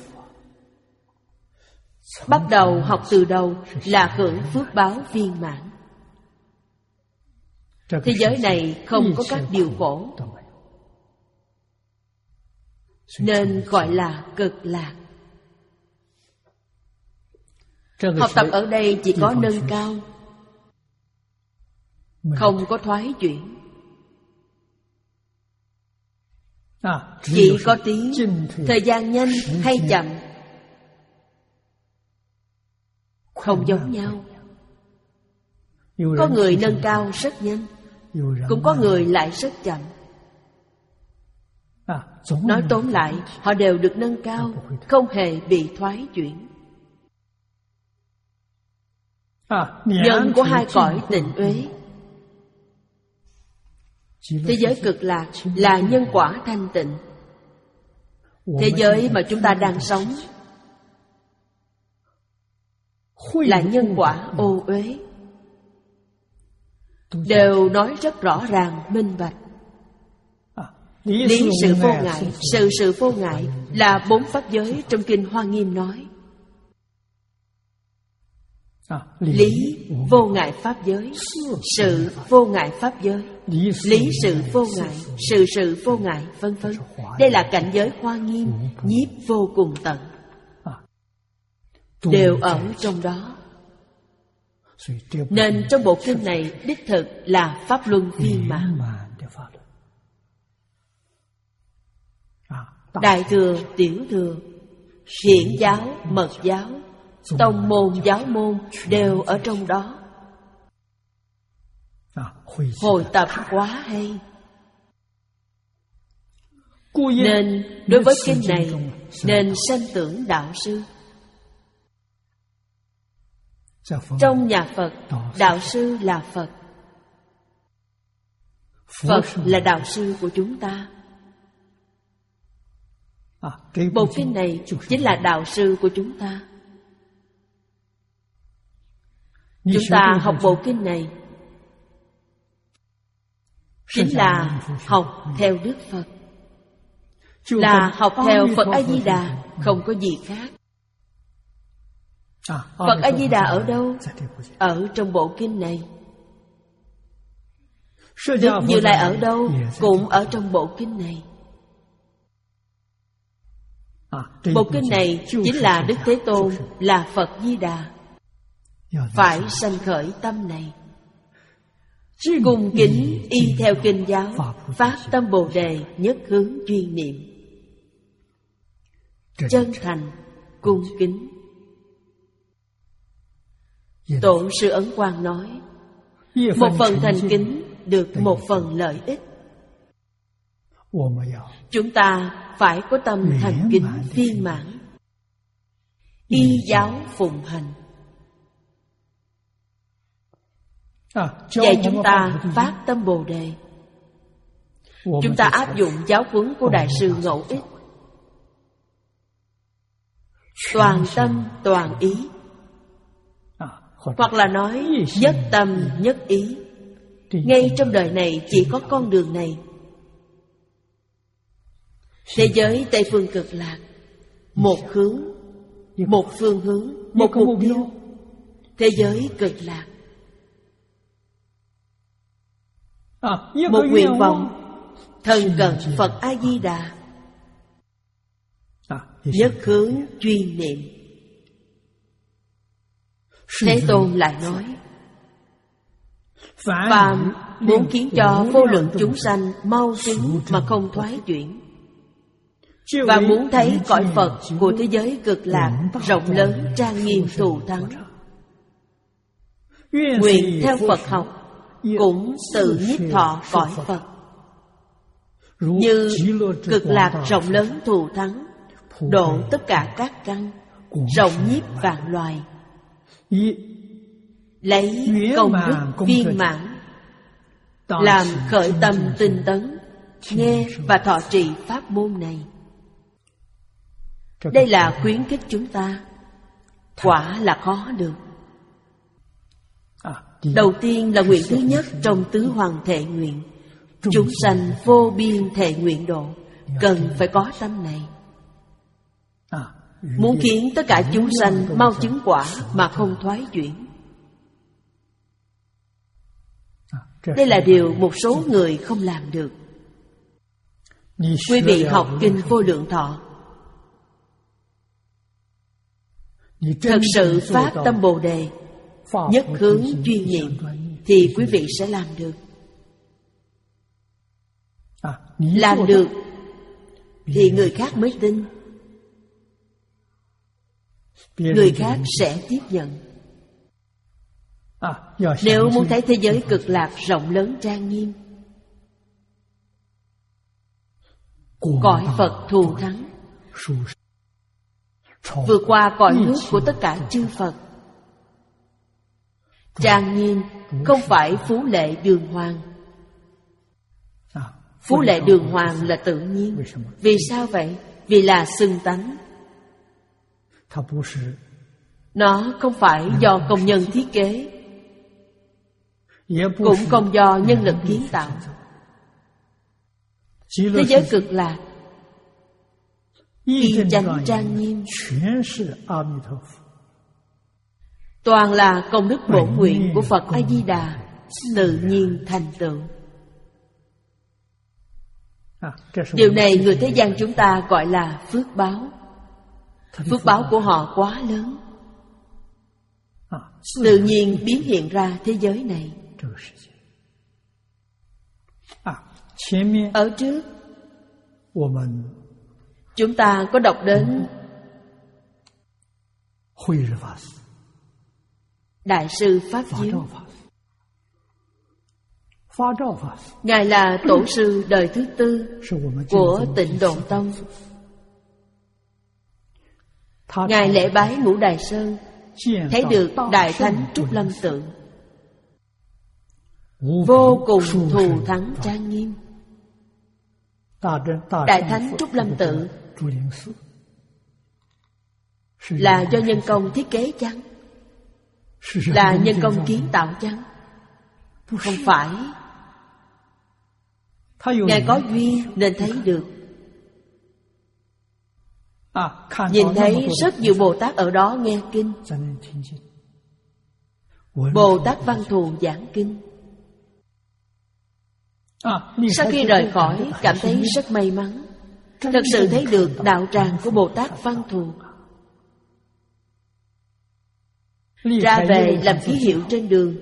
Bắt đầu học từ đầu là hưởng phước báo viên mãn. Thế giới này không có các điều khổ, nên gọi là cực lạc. Học tập ở đây chỉ có nâng cao, không có thoái chuyển. Chỉ có tiếng, thời gian nhanh hay chậm không giống nhau. Có người nâng cao rất nhanh, cũng có người lại rất chậm. Nói tóm lại, họ đều được nâng cao, không hề bị thoái chuyển. Nhân của hai cõi tịnh uế. Thế giới cực lạc là nhân quả thanh tịnh. Thế giới mà chúng ta đang sống là nhân quả ô uế. Đều nói rất rõ ràng, minh bạch. Lý sự vô ngại, sự sự vô ngại là bốn pháp giới trong kinh Hoa Nghiêm nói. lý vô ngại pháp giới, sự vô ngại pháp giới, lý sự vô ngại, sự sự vô ngại, vân vân. Đây là cảnh giới Hoa Nghiêm, nhiếp vô cùng tận, đều ở trong đó. Nên trong bộ kinh này đích thực là pháp luân viên mãn. Đại thừa, tiểu thừa, hiển giáo, mật giáo, tông môn, giáo môn đều ở trong đó. Hồi tập quá hay. Nên đối với kinh này nên sanh tưởng đạo sư. Trong nhà Phật, đạo sư là Phật. Phật là đạo sư của chúng ta. Bộ kinh này chính là đạo sư của chúng ta. Chúng ta học bộ kinh này chính là học theo Đức Phật, là học theo Phật A-di-đà, không có gì khác. Phật A-di-đà ở đâu? Ở trong bộ kinh này. Đức Như Lai ở đâu? Cũng ở trong bộ kinh này. Bộ kinh này chính là Đức Thế Tôn, là Phật Di Đà. Phải sanh khởi tâm này, cung kính y theo kinh giáo, phát tâm Bồ Đề, nhất hướng chuyên niệm, chân thành cung kính. Tổ sư Ấn Quang nói, một phần thành kính được một phần lợi ích. Chúng ta phải có tâm thành kính viên mãn, y giáo phụng hành, dạy chúng ta phát tâm Bồ Đề. Chúng ta áp dụng giáo huấn của Đại sư Ngẫu Ích, toàn tâm toàn ý, hoặc là nói nhất tâm nhất ý. Ngay trong đời này chỉ có con đường này. Thế giới Tây Phương Cực Lạc, một hướng, một phương hướng, một mục tiêu. Thế giới Cực Lạc, một nguyện vọng, thân cận Phật A-di-đà, nhất hướng chuyên niệm. Thế Tôn lại nói, phàm muốn khiến cho vô lượng chúng sanh mau chứng mà không thoái chuyển, và muốn thấy cõi Phật của thế giới Cực Lạc rộng lớn trang nghiêm thù thắng, nguyện theo Phật học cũng tự nhiếp thọ cõi Phật. Như Cực Lạc rộng lớn thù thắng, độ tất cả các căn, rộng nhiếp vạn loài, lấy công đức viên mãn làm khởi tâm tinh tấn, nghe và thọ trì pháp môn này. Đây là khuyến khích chúng ta, quả là khó được. Đầu tiên là nguyện thứ nhất trong tứ hoàng thệ nguyện, chúng sanh vô biên thệ nguyện độ, cần phải có tâm này. Muốn khiến tất cả chúng sanh mau chứng quả mà không thoái chuyển. Đây là điều một số người không làm được. Quý vị học kinh Vô Lượng Thọ, thật sự phát tâm Bồ Đề, nhất hướng chuyên niệm, thì quý vị sẽ làm được. Làm được thì người khác mới tin, người khác sẽ tiếp nhận. Nếu muốn thấy thế giới Cực Lạc rộng lớn trang nghiêm, cõi Phật thù thắng, vượt qua cõi nước của tất cả chư Phật, trang nghiêm, không phải phú lệ đường hoàng. Phú lệ đường hoàng là tự nhiên. Vì sao vậy? Vì là xưng tánh. Nó không phải do công nhân thiết kế, cũng không do nhân lực kiến tạo. Thế giới Cực Lạc y chánh trang nghiêm, toàn là công đức bổn nguyện của Phật A Di Đà tự nhiên thành tựu. Điều này người thế gian chúng ta gọi là phước báo. Phước báo của họ quá lớn, tự nhiên biến hiện ra thế giới này. Ở trước chúng ta có đọc đến Đại sư Pháp Diếu. Ngài là tổ sư đời thứ tư của Tịnh Độ Tông. Ngài lễ bái Ngũ Đài Sơn, thấy được Đại Thánh Trúc Lâm Tự vô cùng thù thắng trang nghiêm. Đại Thánh Trúc Lâm Tự là do nhân công thiết kế chăng? Là nhân công kiến tạo chăng? Không phải. Ngài có duyên nên thấy được. Nhìn thấy rất nhiều Bồ Tát ở đó nghe kinh. Bồ Tát Văn Thù giảng kinh. Sau khi rời khỏi, cảm thấy rất may mắn, thật sự thấy được đạo tràng của Bồ Tát Văn Thù. Ra về làm ký hiệu trên đường,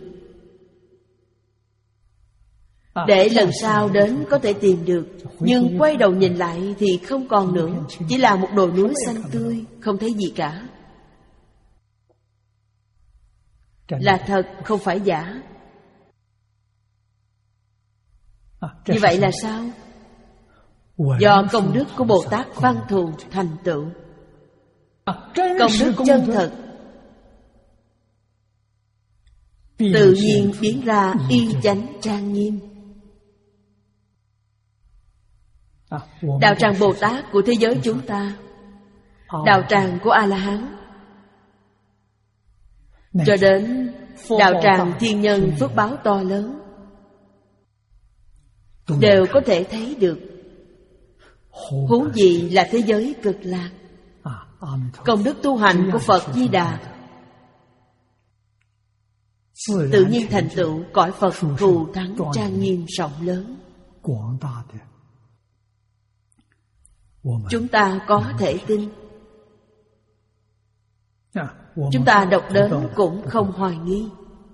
để lần sau đến có thể tìm được. Nhưng quay đầu nhìn lại thì không còn nữa, chỉ là một đồi núi xanh tươi, không thấy gì cả. Là thật, không phải giả. Như vậy là sao? Do công đức của Bồ Tát Văn Thù thành tựu. Công đức chân thật tự nhiên biến ra y chánh trang nghiêm. Đạo tràng Bồ Tát của thế giới chúng ta, đạo tràng của A-la-hán, cho đến đạo tràng thiên nhân phước báo to lớn, đều có thể thấy được. Huống gì là thế giới cực lạc. Công đức tu hành của Phật Di Đà tự nhiên thành tựu cõi Phật thù thắng trang nghiêm rộng lớn. Chúng ta có thể tin. Chúng ta đọc đến cũng không hoài nghi.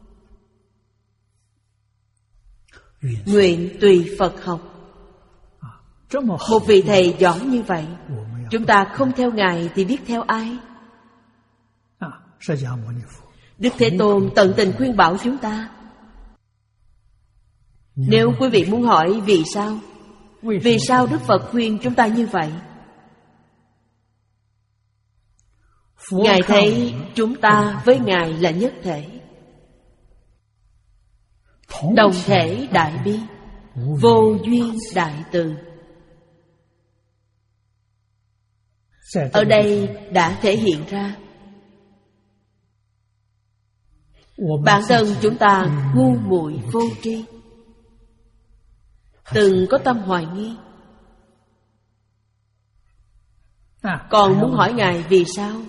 Nguyện tùy Phật học. Một vị thầy giỏi như vậy, chúng ta không theo Ngài thì biết theo ai? Đức Thế Tôn tận tình khuyên bảo chúng ta. Nếu quý vị muốn hỏi vì sao, vì sao Đức Phật khuyên chúng ta như vậy? Ngài thấy chúng ta với Ngài là nhất thể, đồng thể đại bi, vô duyên đại từ. Ở đây đã thể hiện ra bản thân chúng ta ngu muội vô tri, từng có tâm hoài nghi. Còn muốn hỏi Ngài vì sao?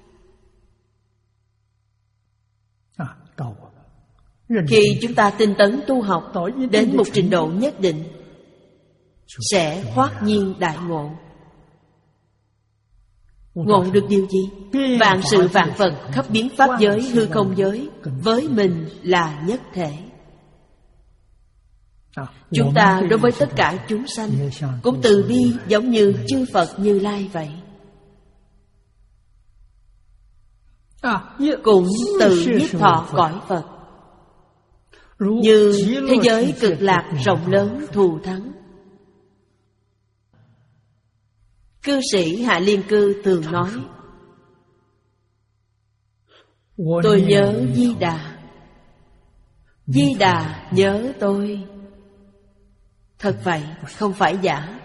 Khi chúng ta tinh tấn tu học đến một trình độ nhất định, sẽ hoát nhiên đại ngộ. Ngộ được điều gì? Vạn sự vạn vật khắp biến pháp giới, hư không giới với mình là nhất thể. Chúng ta đối với tất cả chúng sanh cũng từ bi giống như chư Phật Như Lai vậy. Cũng tự nhiếp thọ cõi Phật, như thế giới cực lạc rộng lớn thù thắng. Cư sĩ Hạ Liên Cư thường nói: tôi nhớ Di Đà, Di Đà nhớ tôi. Thật vậy, không phải giả.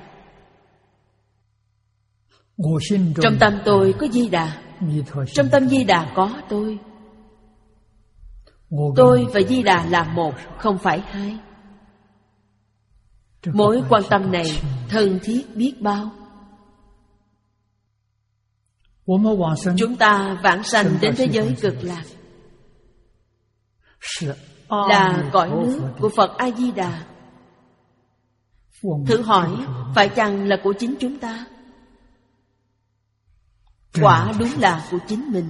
Trong tâm tôi có Di Đà, trong tâm Di Đà có tôi. Tôi và Di Đà là một, không phải hai. Mối quan tâm này thân thiết biết bao. Chúng ta vãng sanh đến thế giới cực lạc, là cõi nước của Phật A-di-đà. Thử hỏi, phải chăng là của chính chúng ta? Quả đúng là của chính mình.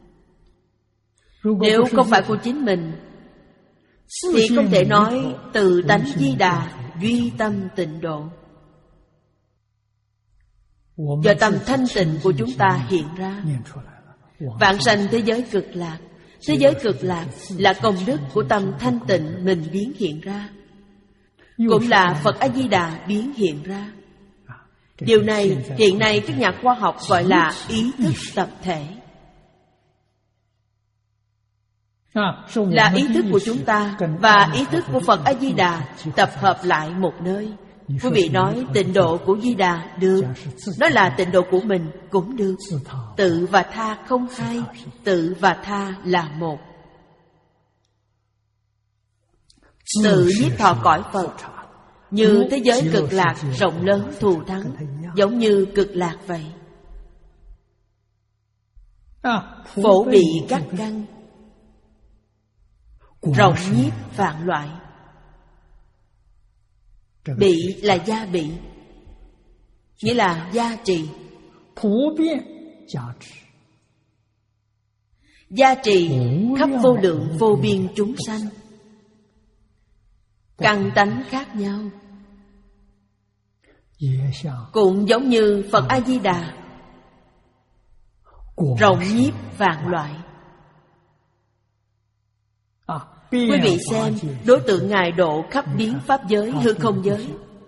Nếu không phải của chính mình thì không thể nói từ tánh Di Đà duy tâm tịnh độ. Do tâm thanh tịnh của chúng ta hiện ra. Vãng sanh thế giới cực lạc. Thế giới cực lạc là công đức của tâm thanh tịnh mình biến hiện ra, cũng là Phật A-di-đà biến hiện ra. Điều này hiện nay các nhà khoa học gọi là ý thức tập thể. Là ý thức của chúng ta và ý thức của Phật A-di-đà tập hợp lại một nơi. Quý vị nói tịnh độ của Di Đà được, nói là tịnh độ của mình cũng được. Tự và tha không hai, tự và tha là một. Tự nhiếp thọ cõi Phật, như thế giới cực lạc rộng lớn thù thắng, giống như cực lạc vậy. Phổ bị các căn, rộng nhiếp vạn loại. Bị là gia bị, nghĩa là gia trì. Gia trì khắp vô lượng vô biên chúng sanh. Căn tánh khác nhau, cũng giống như Phật A-di-đà rộng nhiếp vạn loại. Quý vị xem, đối tượng Ngài độ khắp biến pháp giới, hư không giới.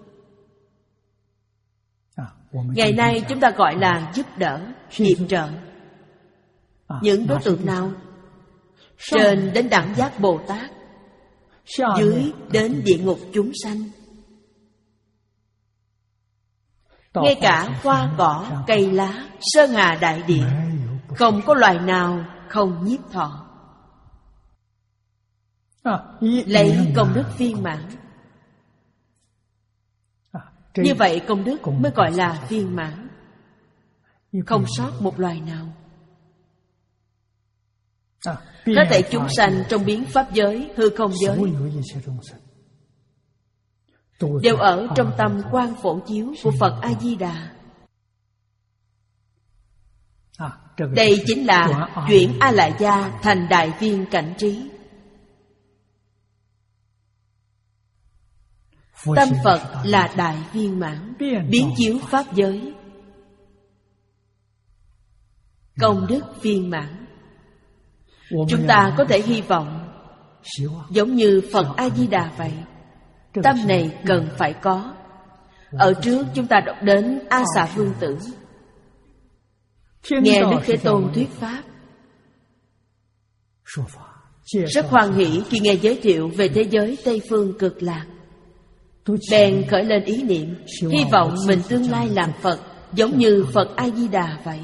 Ngày nay chúng ta gọi là giúp đỡ, hiệp trợ. Những đối tượng nào? Trên đến đẳng giác Bồ Tát, dưới đến địa ngục chúng sanh. Ngay cả hoa cỏ, cây lá, sơn hà đại địa, không có loài nào không nhiếp thọ. Lấy công đức viên mãn. Như vậy công đức mới gọi là viên mãn, không sót một loài nào. Hết thảy chúng sanh trong biến pháp giới, hư không giới đều ở trong tâm quang phổ chiếu của Phật A-di-đà. Đây chính là chuyển A Lại Gia thành đại viên cảnh trí. Tâm Phật là đại viên mãn, biến chiếu pháp giới, công đức viên mãn. Chúng ta có thể hy vọng giống như Phật A-di-đà vậy. Tâm này cần phải có. Ở trước chúng ta đọc đến A Xà Vương Tử, nghe Đức Thế Tôn thuyết pháp, rất hoan hỷ khi nghe giới thiệu về thế giới Tây Phương Cực Lạc. Bèn khởi lên ý niệm, hy vọng mình tương lai làm Phật, giống như Phật A-di-đà vậy.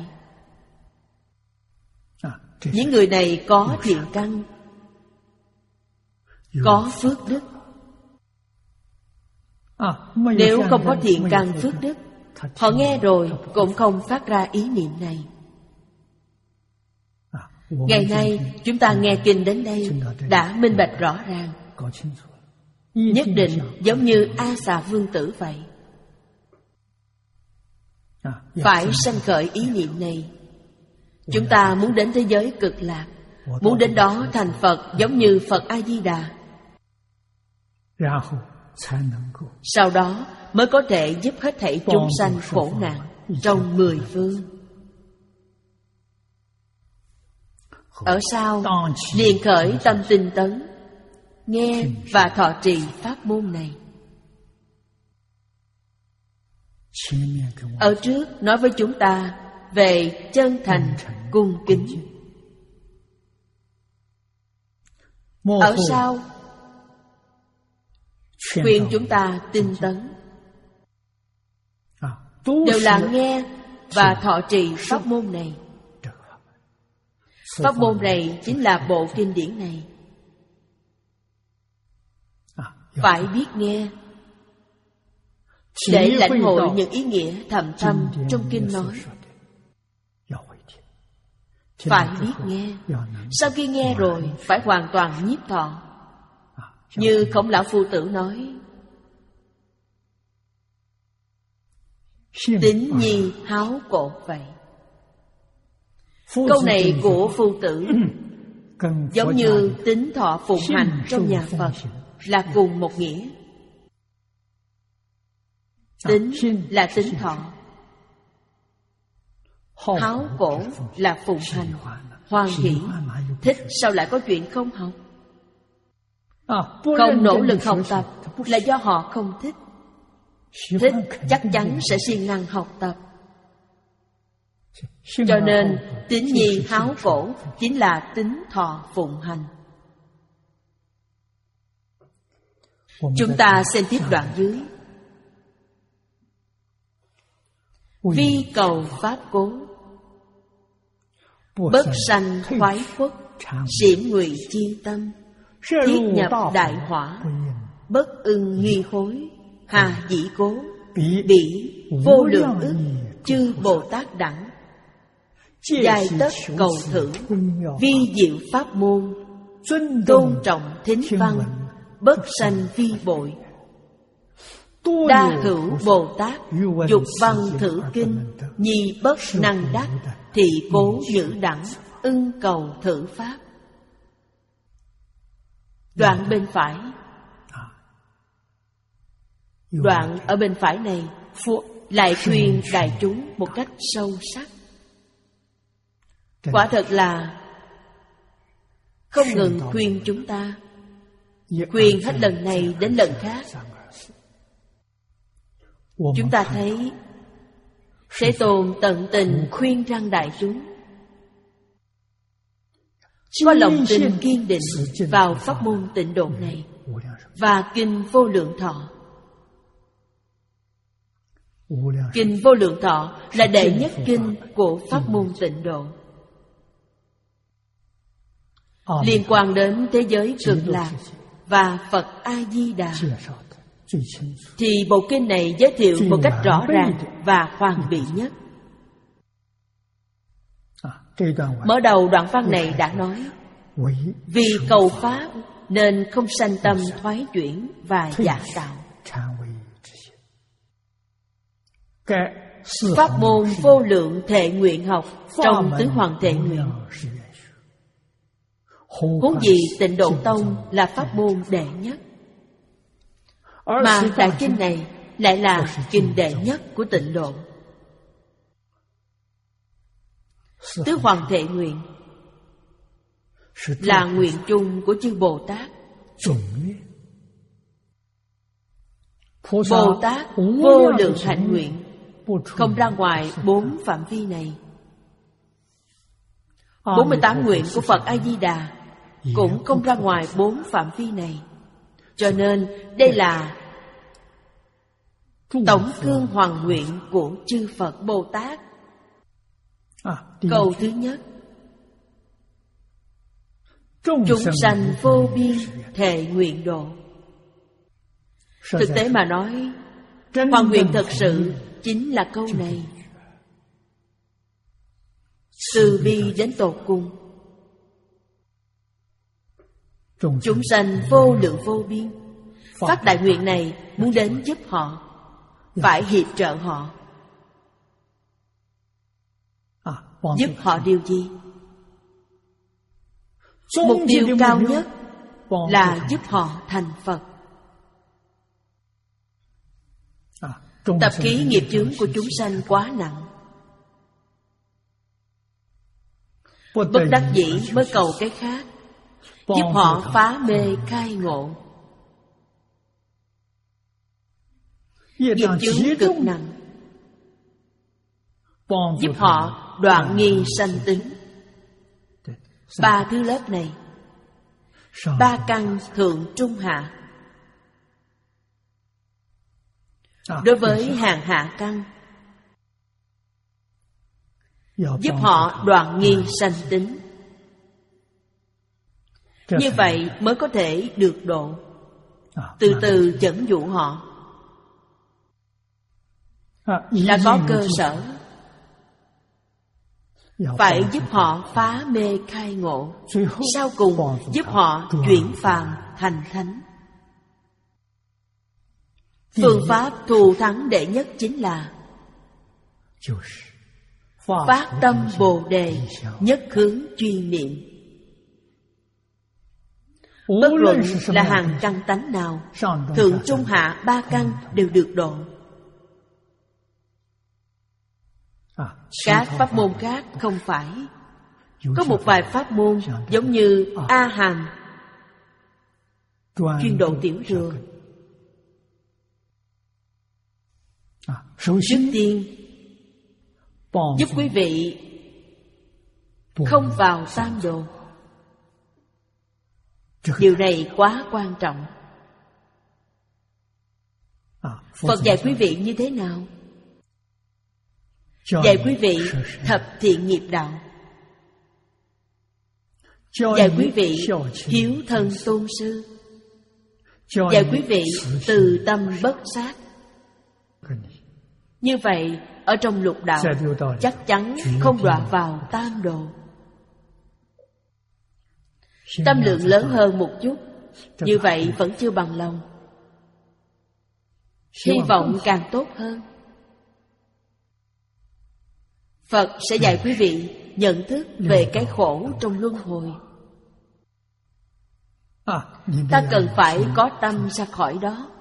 Những người này có thiện căn, có phước đức. Nếu không có thiện căn phước đức, họ nghe rồi cũng không phát ra ý niệm này. Ngày nay chúng ta nghe kinh đến đây đã minh bạch rõ ràng, nhất định giống như A Xà Vương Tử vậy. Phải sanh khởi ý niệm này. Chúng ta muốn đến thế giới cực lạc, muốn đến đó thành Phật giống như Phật A-di-đà, sau đó mới có thể giúp hết thảy chúng sanh khổ nạn trong mười phương. Ở sau liền khởi tâm tinh tấn, nghe và thọ trì pháp môn này. Ở trước nói với chúng ta về chân thành cung kính. Ở sau khuyên chúng ta tinh tấn, đều là nghe và thọ trì pháp môn này. Pháp môn này chính là bộ kinh điển này. Phải biết nghe để lãnh hội những ý nghĩa thầm thâm trong kinh nói. phải biết nghe. Sau khi nghe rồi phải hoàn toàn nhiếp thọ. Như Khổng Lão Phu Tử nói, tín nhi háo cột vậy. Câu này của Phu Tử giống như tín thọ phụng hành trong nhà Phật là cùng một nghĩa. Tín là tín thọ, háo cổ là phụng hành, hoan hỷ. Thích sao lại có chuyện không học? Không nỗ lực học tập là do họ không thích. Thích chắc chắn sẽ siêng năng học tập. Cho nên tín nhi háo cổ chính là tín thọ phụng hành. Chúng ta xem tiếp đoạn dưới. Vi cầu pháp cố, bất sanh thoái khuất, xiểm ngụy chi tâm, thiết nhập đại hỏa, bất ưng nghi hối, hà dĩ cố, bỉ vô lượng ức, chư Bồ Tát đẳng. Giai tất cầu thử, vi diệu pháp môn, tôn trọng thính văn, bất sanh vi bội. Đa hữu Bồ Tát, dục văn thử kinh, nhi bất năng đắc, thị cố nhữ đẳng, ưng cầu thử pháp. Đoạn bên phải. Đoạn ở bên phải này lại khuyên đại chúng một cách sâu sắc. Quả thật là không ngừng khuyên chúng ta, khuyên hết lần này đến lần khác. Chúng ta thấy Thế Tôn tận tình khuyên răn đại chúng có lòng tin kiên định vào pháp môn tịnh độ này và kinh Vô Lượng Thọ. Kinh Vô Lượng Thọ là đệ nhất kinh của pháp môn tịnh độ, liên quan đến thế giới Cực Lạc và Phật A-di-đà. Thì bộ kinh này giới thiệu một cách rõ ràng và hoàn bị nhất. Mở đầu đoạn văn này đã nói, vì cầu pháp nên không sanh tâm thoái chuyển và giả tạo. Pháp môn vô lượng thệ nguyện học trong tứ hoàng thệ nguyện, huống gì Tịnh Độ Tông là pháp môn đệ nhất, mà đại kinh này lại là kinh đệ nhất của Tịnh Độ. Tứ hoàng thệ nguyện là nguyện chung của chư Bồ Tát. Bồ Tát vô lượng hạnh nguyện không ra ngoài bốn phạm vi này. Bốn mươi tám nguyện của Phật A-di-đà cũng không ra ngoài bốn phạm vi này. Cho nên đây là tổng cương hoàng nguyện của chư Phật Bồ Tát. Câu thứ nhất, chúng sanh vô biên thệ nguyện độ. Thực tế mà nói, hoàng nguyện thật sự chính là câu này. Từ bi đến tột cùng, chúng sanh vô lượng vô biên. Phát đại nguyện này muốn đến giúp họ, phải hiệp trợ họ. Giúp họ điều gì? Mục tiêu cao nhất là giúp họ thành Phật. Tập khí nghiệp chướng của chúng sanh quá nặng, bất đắc dĩ mới cầu cái khác, giúp họ phá mê khai ngộ. Nghiệp chướng cực nặng, giúp họ đoạn nghi sanh tính. Ba thứ lớp này, ba căn thượng trung hạ. Đối với hàng hạ căn, giúp họ đoạn nghi sanh tính. Như vậy mới có thể được độ. Từ từ dẫn dụ họ, đã có cơ sở. phải giúp họ phá mê khai ngộ, sau cùng giúp họ chuyển phàm thành thánh. Phương pháp thù thắng đệ nhất chính là phát tâm Bồ Đề, nhất hướng chuyên niệm. Bất luận là hàng căn tánh nào, thượng trung hạ ba căn đều được độ. Các pháp môn khác không phải. Có một vài pháp môn giống như A Hàm, chuyên độ tiểu thừa. Trước tiên giúp quý vị không vào tam đồ. Điều này quá quan trọng. Phật dạy quý vị như thế nào? Dạy quý vị thập thiện nghiệp đạo, dạy quý vị hiếu thân tôn sư, dạy quý vị từ tâm bất sát. Như vậy ở trong lục đạo chắc chắn không đọa vào tam đồ. Tâm lượng lớn hơn một chút, như vậy vẫn chưa bằng lòng. Hy vọng càng tốt hơn. Phật sẽ dạy quý vị nhận thức về cái khổ trong luân hồi. Ta cần phải có tâm ra khỏi đó.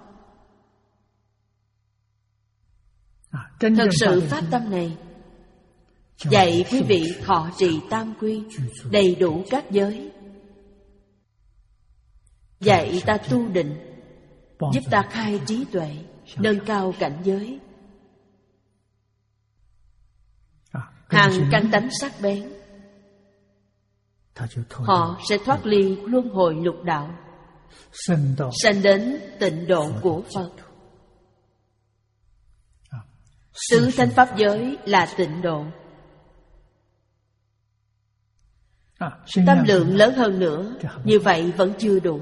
Thật sự phát tâm này dạy quý vị thọ trì tam quy, đầy đủ các giới, dạy ta tu định, giúp ta khai trí tuệ, nâng cao cảnh giới. Hàng căn tánh sắc bén, họ sẽ thoát ly luân hồi lục đạo, sanh đến tịnh độ của Phật. Tứ thánh pháp giới là tịnh độ. Tâm lượng lớn hơn nữa, như vậy vẫn chưa đủ.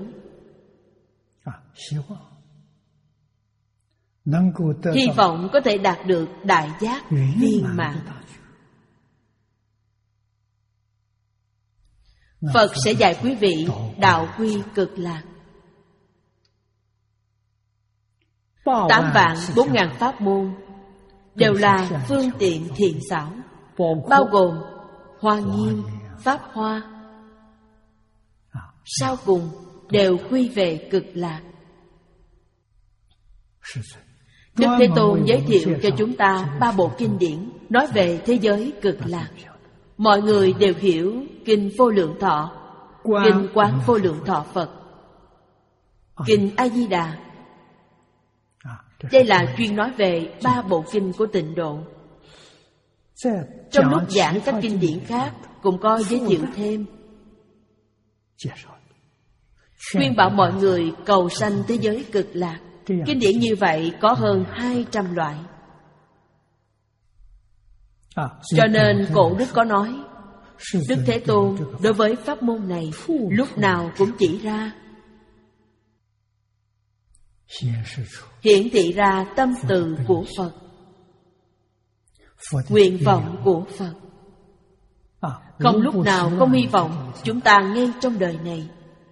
Hy vọng có thể đạt được đại giác viên mãn. Phật sẽ dạy quý vị đạo quy cực lạc. Tám vạn bốn ngàn pháp môn đều là phương tiện thiện xảo, bao gồm Hoa Nghiêm, Pháp Hoa, sau cùng đều quy về cực lạc. Đức Thế Tôn giới thiệu cho chúng ta ba bộ kinh điển nói về thế giới cực lạc. Mọi người đều hiểu Kinh Vô Lượng Thọ, Kinh Quán Vô Lượng Thọ Phật, Kinh A Di Đà. Đây là chuyên nói về ba bộ kinh của tịnh độ. Trong lúc giảng các kinh điển khác cũng có giới thiệu thêm, khuyên bảo mọi người cầu sanh thế giới cực lạc. Kinh điển như vậy có hơn hai trăm loại. Cho nên cổ đức có nói, Đức Thế Tôn đối với pháp môn này lúc nào cũng chỉ ra, hiển thị ra tâm từ của Phật, nguyện vọng của Phật. Không lúc nào không hy vọng chúng ta ngay trong đời này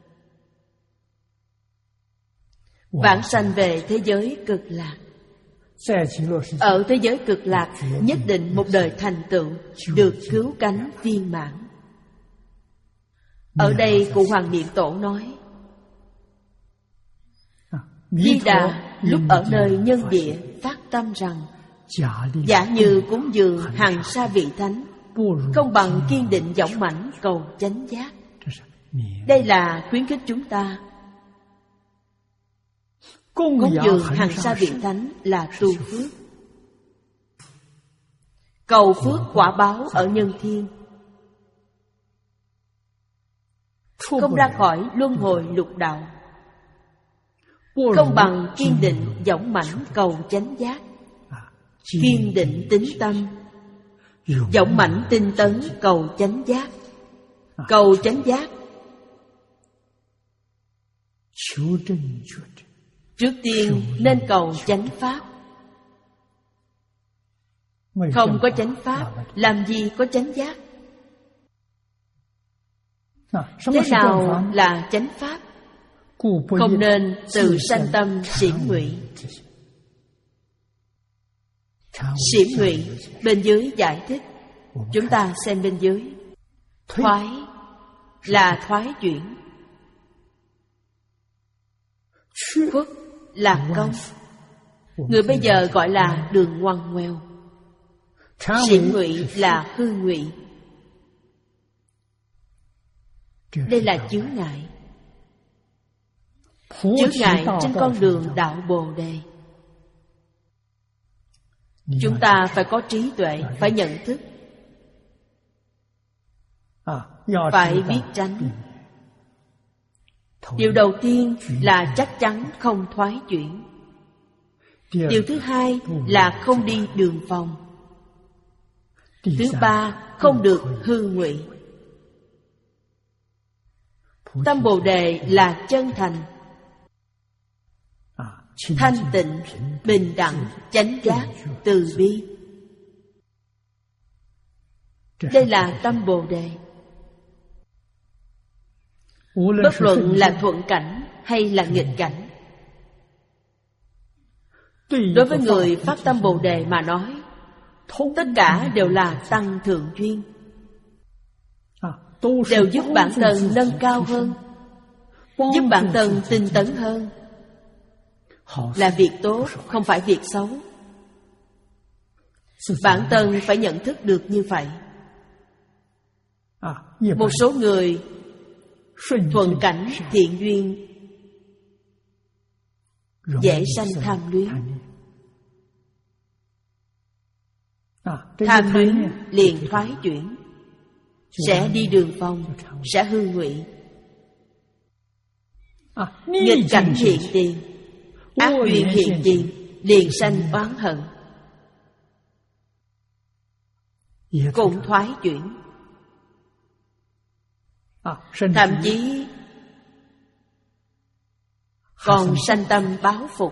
vãng sanh về thế giới cực lạc. Ở thế giới cực lạc nhất định một đời thành tựu, được cứu cánh viên mãn. Ở đây Cụ Hoàng Niệm Tổ nói, Di Đà lúc ở nơi nhân địa phát tâm rằng, giả như cúng dường hàng sa vị thánh, không bằng kiên định dõng mãnh cầu chánh giác. Đây là khuyến khích chúng ta. Cúng dường hàng sa vị thánh là tu phước, cầu phước quả báo ở nhân thiên, không ra khỏi luân hồi lục đạo. Không bằng kiên định dõng mãnh cầu chánh giác. Kiên định tín tâm, dõng mãnh tinh tấn cầu chánh giác. Cầu chánh giác, trước tiên nên cầu chánh pháp. Không có chánh pháp, làm gì có chánh giác? Thế nào là chánh pháp? Không nên tự sanh tâm xiển ngụy. Xiển ngụy bên dưới giải thích, chúng ta xem bên dưới. Thoái là thoái chuyển, khuất là công. Người bây giờ gọi là đường ngoằn ngoèo. Xiển ngụy là hư ngụy. Đây là chướng ngại. Chướng ngại trên con đường đạo Bồ Đề. Chúng ta phải có trí tuệ, phải nhận thức, phải biết tránh. Điều đầu tiên là chắc chắn không thoái chuyển. Điều thứ hai là không đi đường vòng. Thứ ba, không được hư ngụy. Tâm Bồ Đề là chân thành, thanh tịnh, bình đẳng, chánh giác, từ bi. Đây là tâm Bồ Đề. Bất luận là thuận cảnh hay là nghịch cảnh, đối với người phát tâm Bồ Đề mà nói, tất cả đều là tăng thượng duyên, đều giúp bản thân nâng cao hơn, giúp bản thân tinh tấn hơn. Là việc tốt, không phải việc xấu. Bản thân phải nhận thức được như vậy. Một số người thuận cảnh thiện duyên dễ sanh tham luyến. Tham luyến liền thoái chuyển, sẽ đi đường vòng, sẽ hư ngụy. Nghịch cảnh hiện tiền, ác duyên hiện tiền, liền sanh oán hận, cũng thoái chuyển. Thậm chí còn sanh tâm báo phục.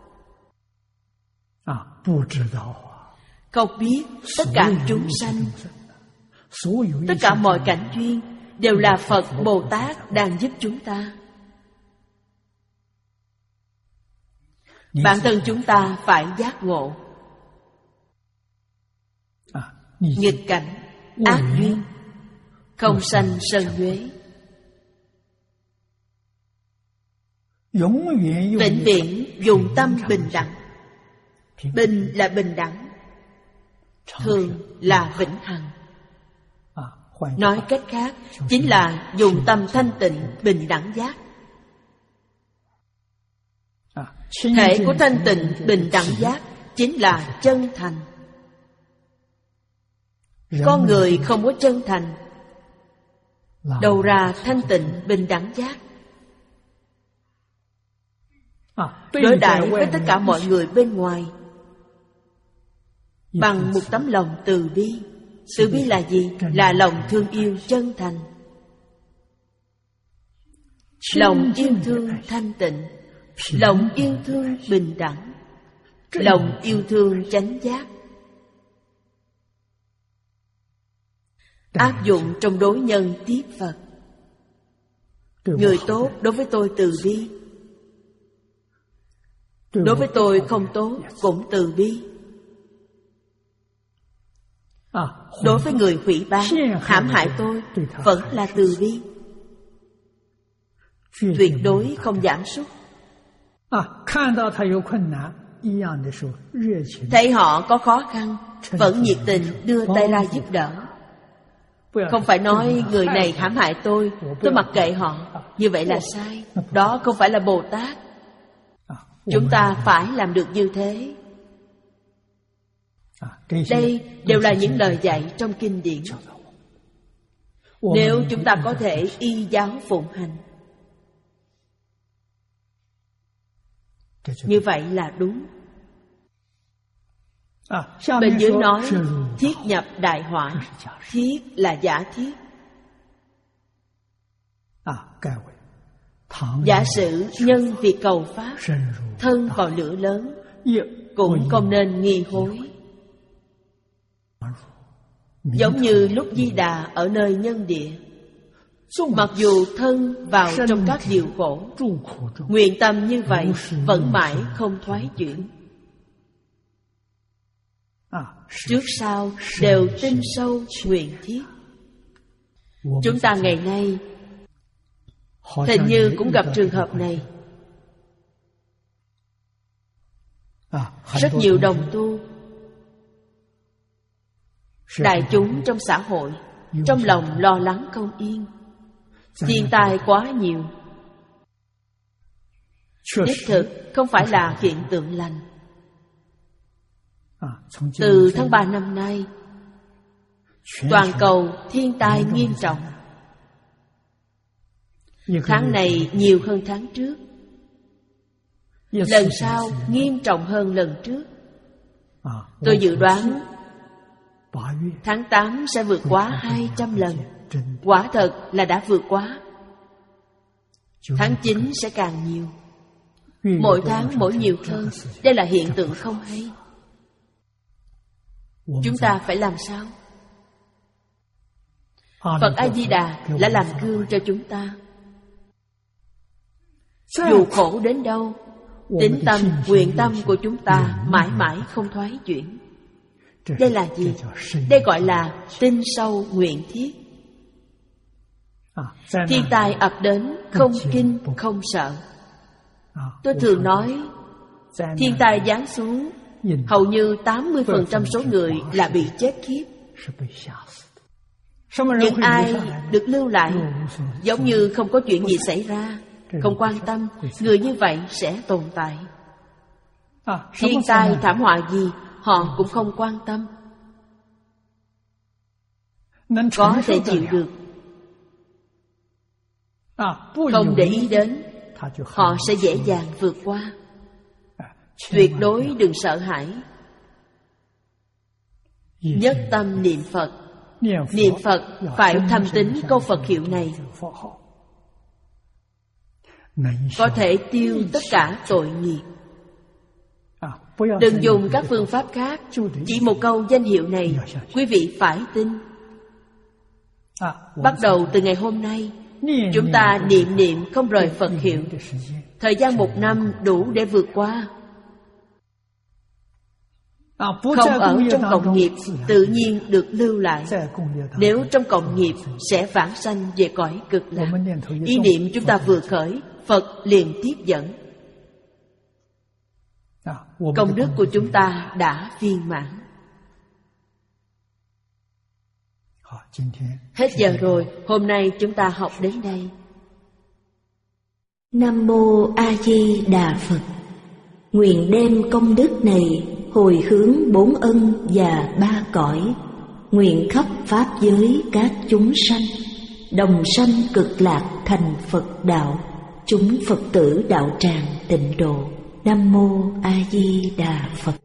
Không biết tất cả chúng sanh, tất cả mọi cảnh duyên đều là Phật Bồ Tát đang giúp chúng ta. Bản thân chúng ta phải giác ngộ. Nghịch cảnh, ác duyên không sanh sân nhuế. Vĩnh viễn dùng tâm bình đẳng. Bình là bình đẳng, thường là vĩnh hằng. Nói cách khác, chính là dùng tâm thanh tịnh bình đẳng giác. Thể của thanh tịnh bình đẳng giác chính là chân thành. Con người không có chân thành, đâu ra thanh tịnh bình đẳng giác. Đối đãi với tất cả mọi người bên ngoài bằng một tấm lòng từ bi. Từ bi là gì? Là lòng thương yêu chân thành, lòng yêu thương thanh tịnh, lòng yêu thương bình đẳng, lòng yêu thương chánh giác. Áp dụng trong đối nhân tiếp Phật. Người tốt đối với tôi từ bi, đối với tôi không tốt cũng từ bi. Đối với người hủy báng, hãm hại tôi vẫn là từ bi, tuyệt đối không giảm sút. Thấy họ có khó khăn, vẫn nhiệt tình đưa tay ra giúp đỡ. Không phải nói người này hãm hại tôi, tôi mặc kệ họ. Như vậy là sai. Đó không phải là Bồ Tát. Chúng ta phải làm được như thế. Đây đều là những lời dạy trong kinh điển. Nếu chúng ta có thể y giáo phụng hành, như vậy là đúng. Bên dưới nói thiết nhập đại họa. Thiết là giả thiết. Giả sử nhân vì cầu pháp thân vào lửa lớn, cũng không nên nghi hối. Giống như lúc Di Đà ở nơi nhân địa, Mặc dù thân vào trong các điều khổ, nguyện tâm như vậy vẫn mãi không thoái chuyển. Trước sau đều tin sâu nguyện thiết. Chúng ta ngày nay hình như cũng gặp trường hợp này. Rất nhiều đồng tu, đại chúng trong xã hội, trong lòng lo lắng không yên. Thiên tai quá nhiều. Đích thực không phải là hiện tượng lành. Từ tháng ba năm nay, toàn cầu thiên tai nghiêm trọng. Tháng này nhiều hơn tháng trước, lần sau nghiêm trọng hơn lần trước. Tôi dự đoán tháng tám sẽ vượt quá hai trăm lần. Quả thật là đã vượt quá. Tháng chín sẽ càng nhiều. Mỗi tháng mỗi nhiều hơn. Đây là hiện tượng không hay. Chúng ta phải làm sao? Phật A-di-đà đã làm gương cho chúng ta. Dù khổ đến đâu, tín tâm, nguyện tâm của chúng ta mãi mãi không thoái chuyển. Đây là gì? Đây gọi là tin sâu nguyện thiết. Thiên tai ập đến không kinh không sợ. Tôi thường nói, thiên tai giáng xuống, hầu như tám mươi phần trăm số người là bị chết khiếp. Những ai được lưu lại giống như không có chuyện gì xảy ra, không quan tâm, người như vậy sẽ tồn tại. Thiên tai thảm họa gì họ cũng không quan tâm, có thể chịu được. Không để ý đến, họ sẽ dễ dàng vượt qua. Tuyệt đối đừng sợ hãi. Nhất tâm niệm Phật. Niệm Phật phải thâm tín câu Phật hiệu này, có thể tiêu tất cả tội nghiệp. Đừng dùng các phương pháp khác, chỉ một câu danh hiệu này quý vị phải tin. Bắt đầu từ ngày hôm nay, chúng ta niệm niệm không rời Phật hiệu. Thời gian một năm đủ để vượt qua. Không ở trong cộng nghiệp, tự nhiên được lưu lại. Nếu trong cộng nghiệp sẽ vãng sanh về cõi cực lạc. Ý niệm chúng ta vừa khởi, Phật liền tiếp dẫn. Công đức của chúng ta đã viên mãn. Hết giờ rồi, hôm nay chúng ta học đến đây. Nam Mô A Di Đà Phật. Nguyện đem công đức này hồi hướng bốn ân và ba cõi, nguyện khắp pháp giới các chúng sanh đồng sanh cực lạc thành Phật đạo, chúng Phật tử đạo tràng tịnh độ. Nam Mô A Di Đà Phật.